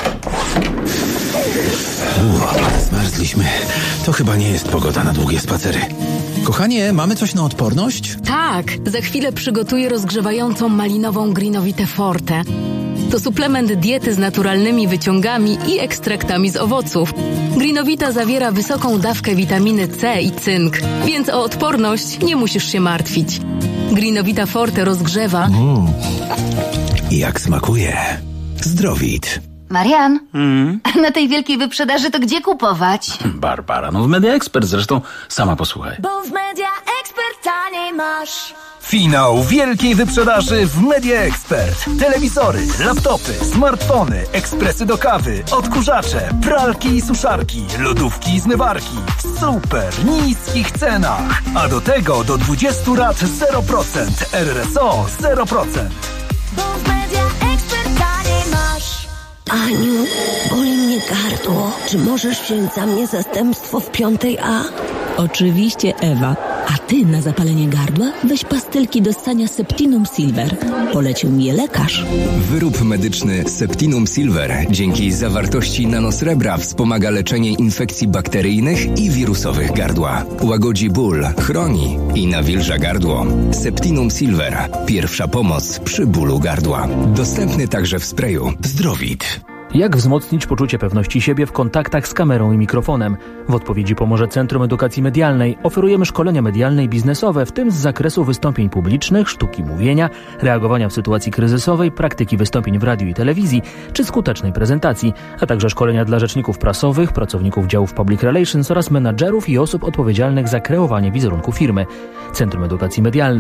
Speaker 20: Zmarzliśmy. To chyba nie jest pogoda na długie spacery. Kochanie, mamy coś na odporność?
Speaker 27: Tak, za chwilę przygotuję rozgrzewającą malinową Greenowitę Forte. To suplement diety z naturalnymi wyciągami i ekstraktami z owoców. Greenowita zawiera wysoką dawkę witaminy C i cynk, więc o odporność nie musisz się martwić. Greenowita Forte rozgrzewa...
Speaker 20: Jak smakuje. Zdrowit.
Speaker 17: Marian, na tej wielkiej wyprzedaży to gdzie kupować?
Speaker 18: Barbara, no w Media Expert zresztą, sama posłuchaj.
Speaker 2: Bo w Media Expert taniej masz.
Speaker 19: Finał wielkiej wyprzedaży w Media Expert. Telewizory, laptopy, smartfony, ekspresy do kawy, odkurzacze, pralki i suszarki, lodówki i zmywarki w super niskich cenach. A do tego do 20 lat 0%, RRSO 0%.
Speaker 2: Bo w Media Expert taniej masz.
Speaker 21: Aniu, boli mnie gardło. Czy możesz wziąć za mnie zastępstwo w 5A?
Speaker 22: Oczywiście, Ewa. A ty na zapalenie gardła weź pastylki do ssania Septinum Silver. Polecił mi je lekarz.
Speaker 25: Wyrób medyczny Septinum Silver dzięki zawartości nanosrebra wspomaga leczenie infekcji bakteryjnych i wirusowych gardła. Łagodzi ból, chroni i nawilża gardło. Septinum Silver. Pierwsza pomoc przy bólu gardła. Dostępny także w sprayu Zdrowit.
Speaker 23: Jak wzmocnić poczucie pewności siebie w kontaktach z kamerą i mikrofonem? W odpowiedzi pomoże Centrum Edukacji Medialnej. Oferujemy szkolenia medialne i biznesowe, w tym z zakresu wystąpień publicznych, sztuki mówienia, reagowania w sytuacji kryzysowej, praktyki wystąpień w radiu i telewizji, czy skutecznej prezentacji, a także szkolenia dla rzeczników prasowych, pracowników działów Public Relations oraz menadżerów i osób odpowiedzialnych za kreowanie wizerunku firmy. Centrum Edukacji Medialnej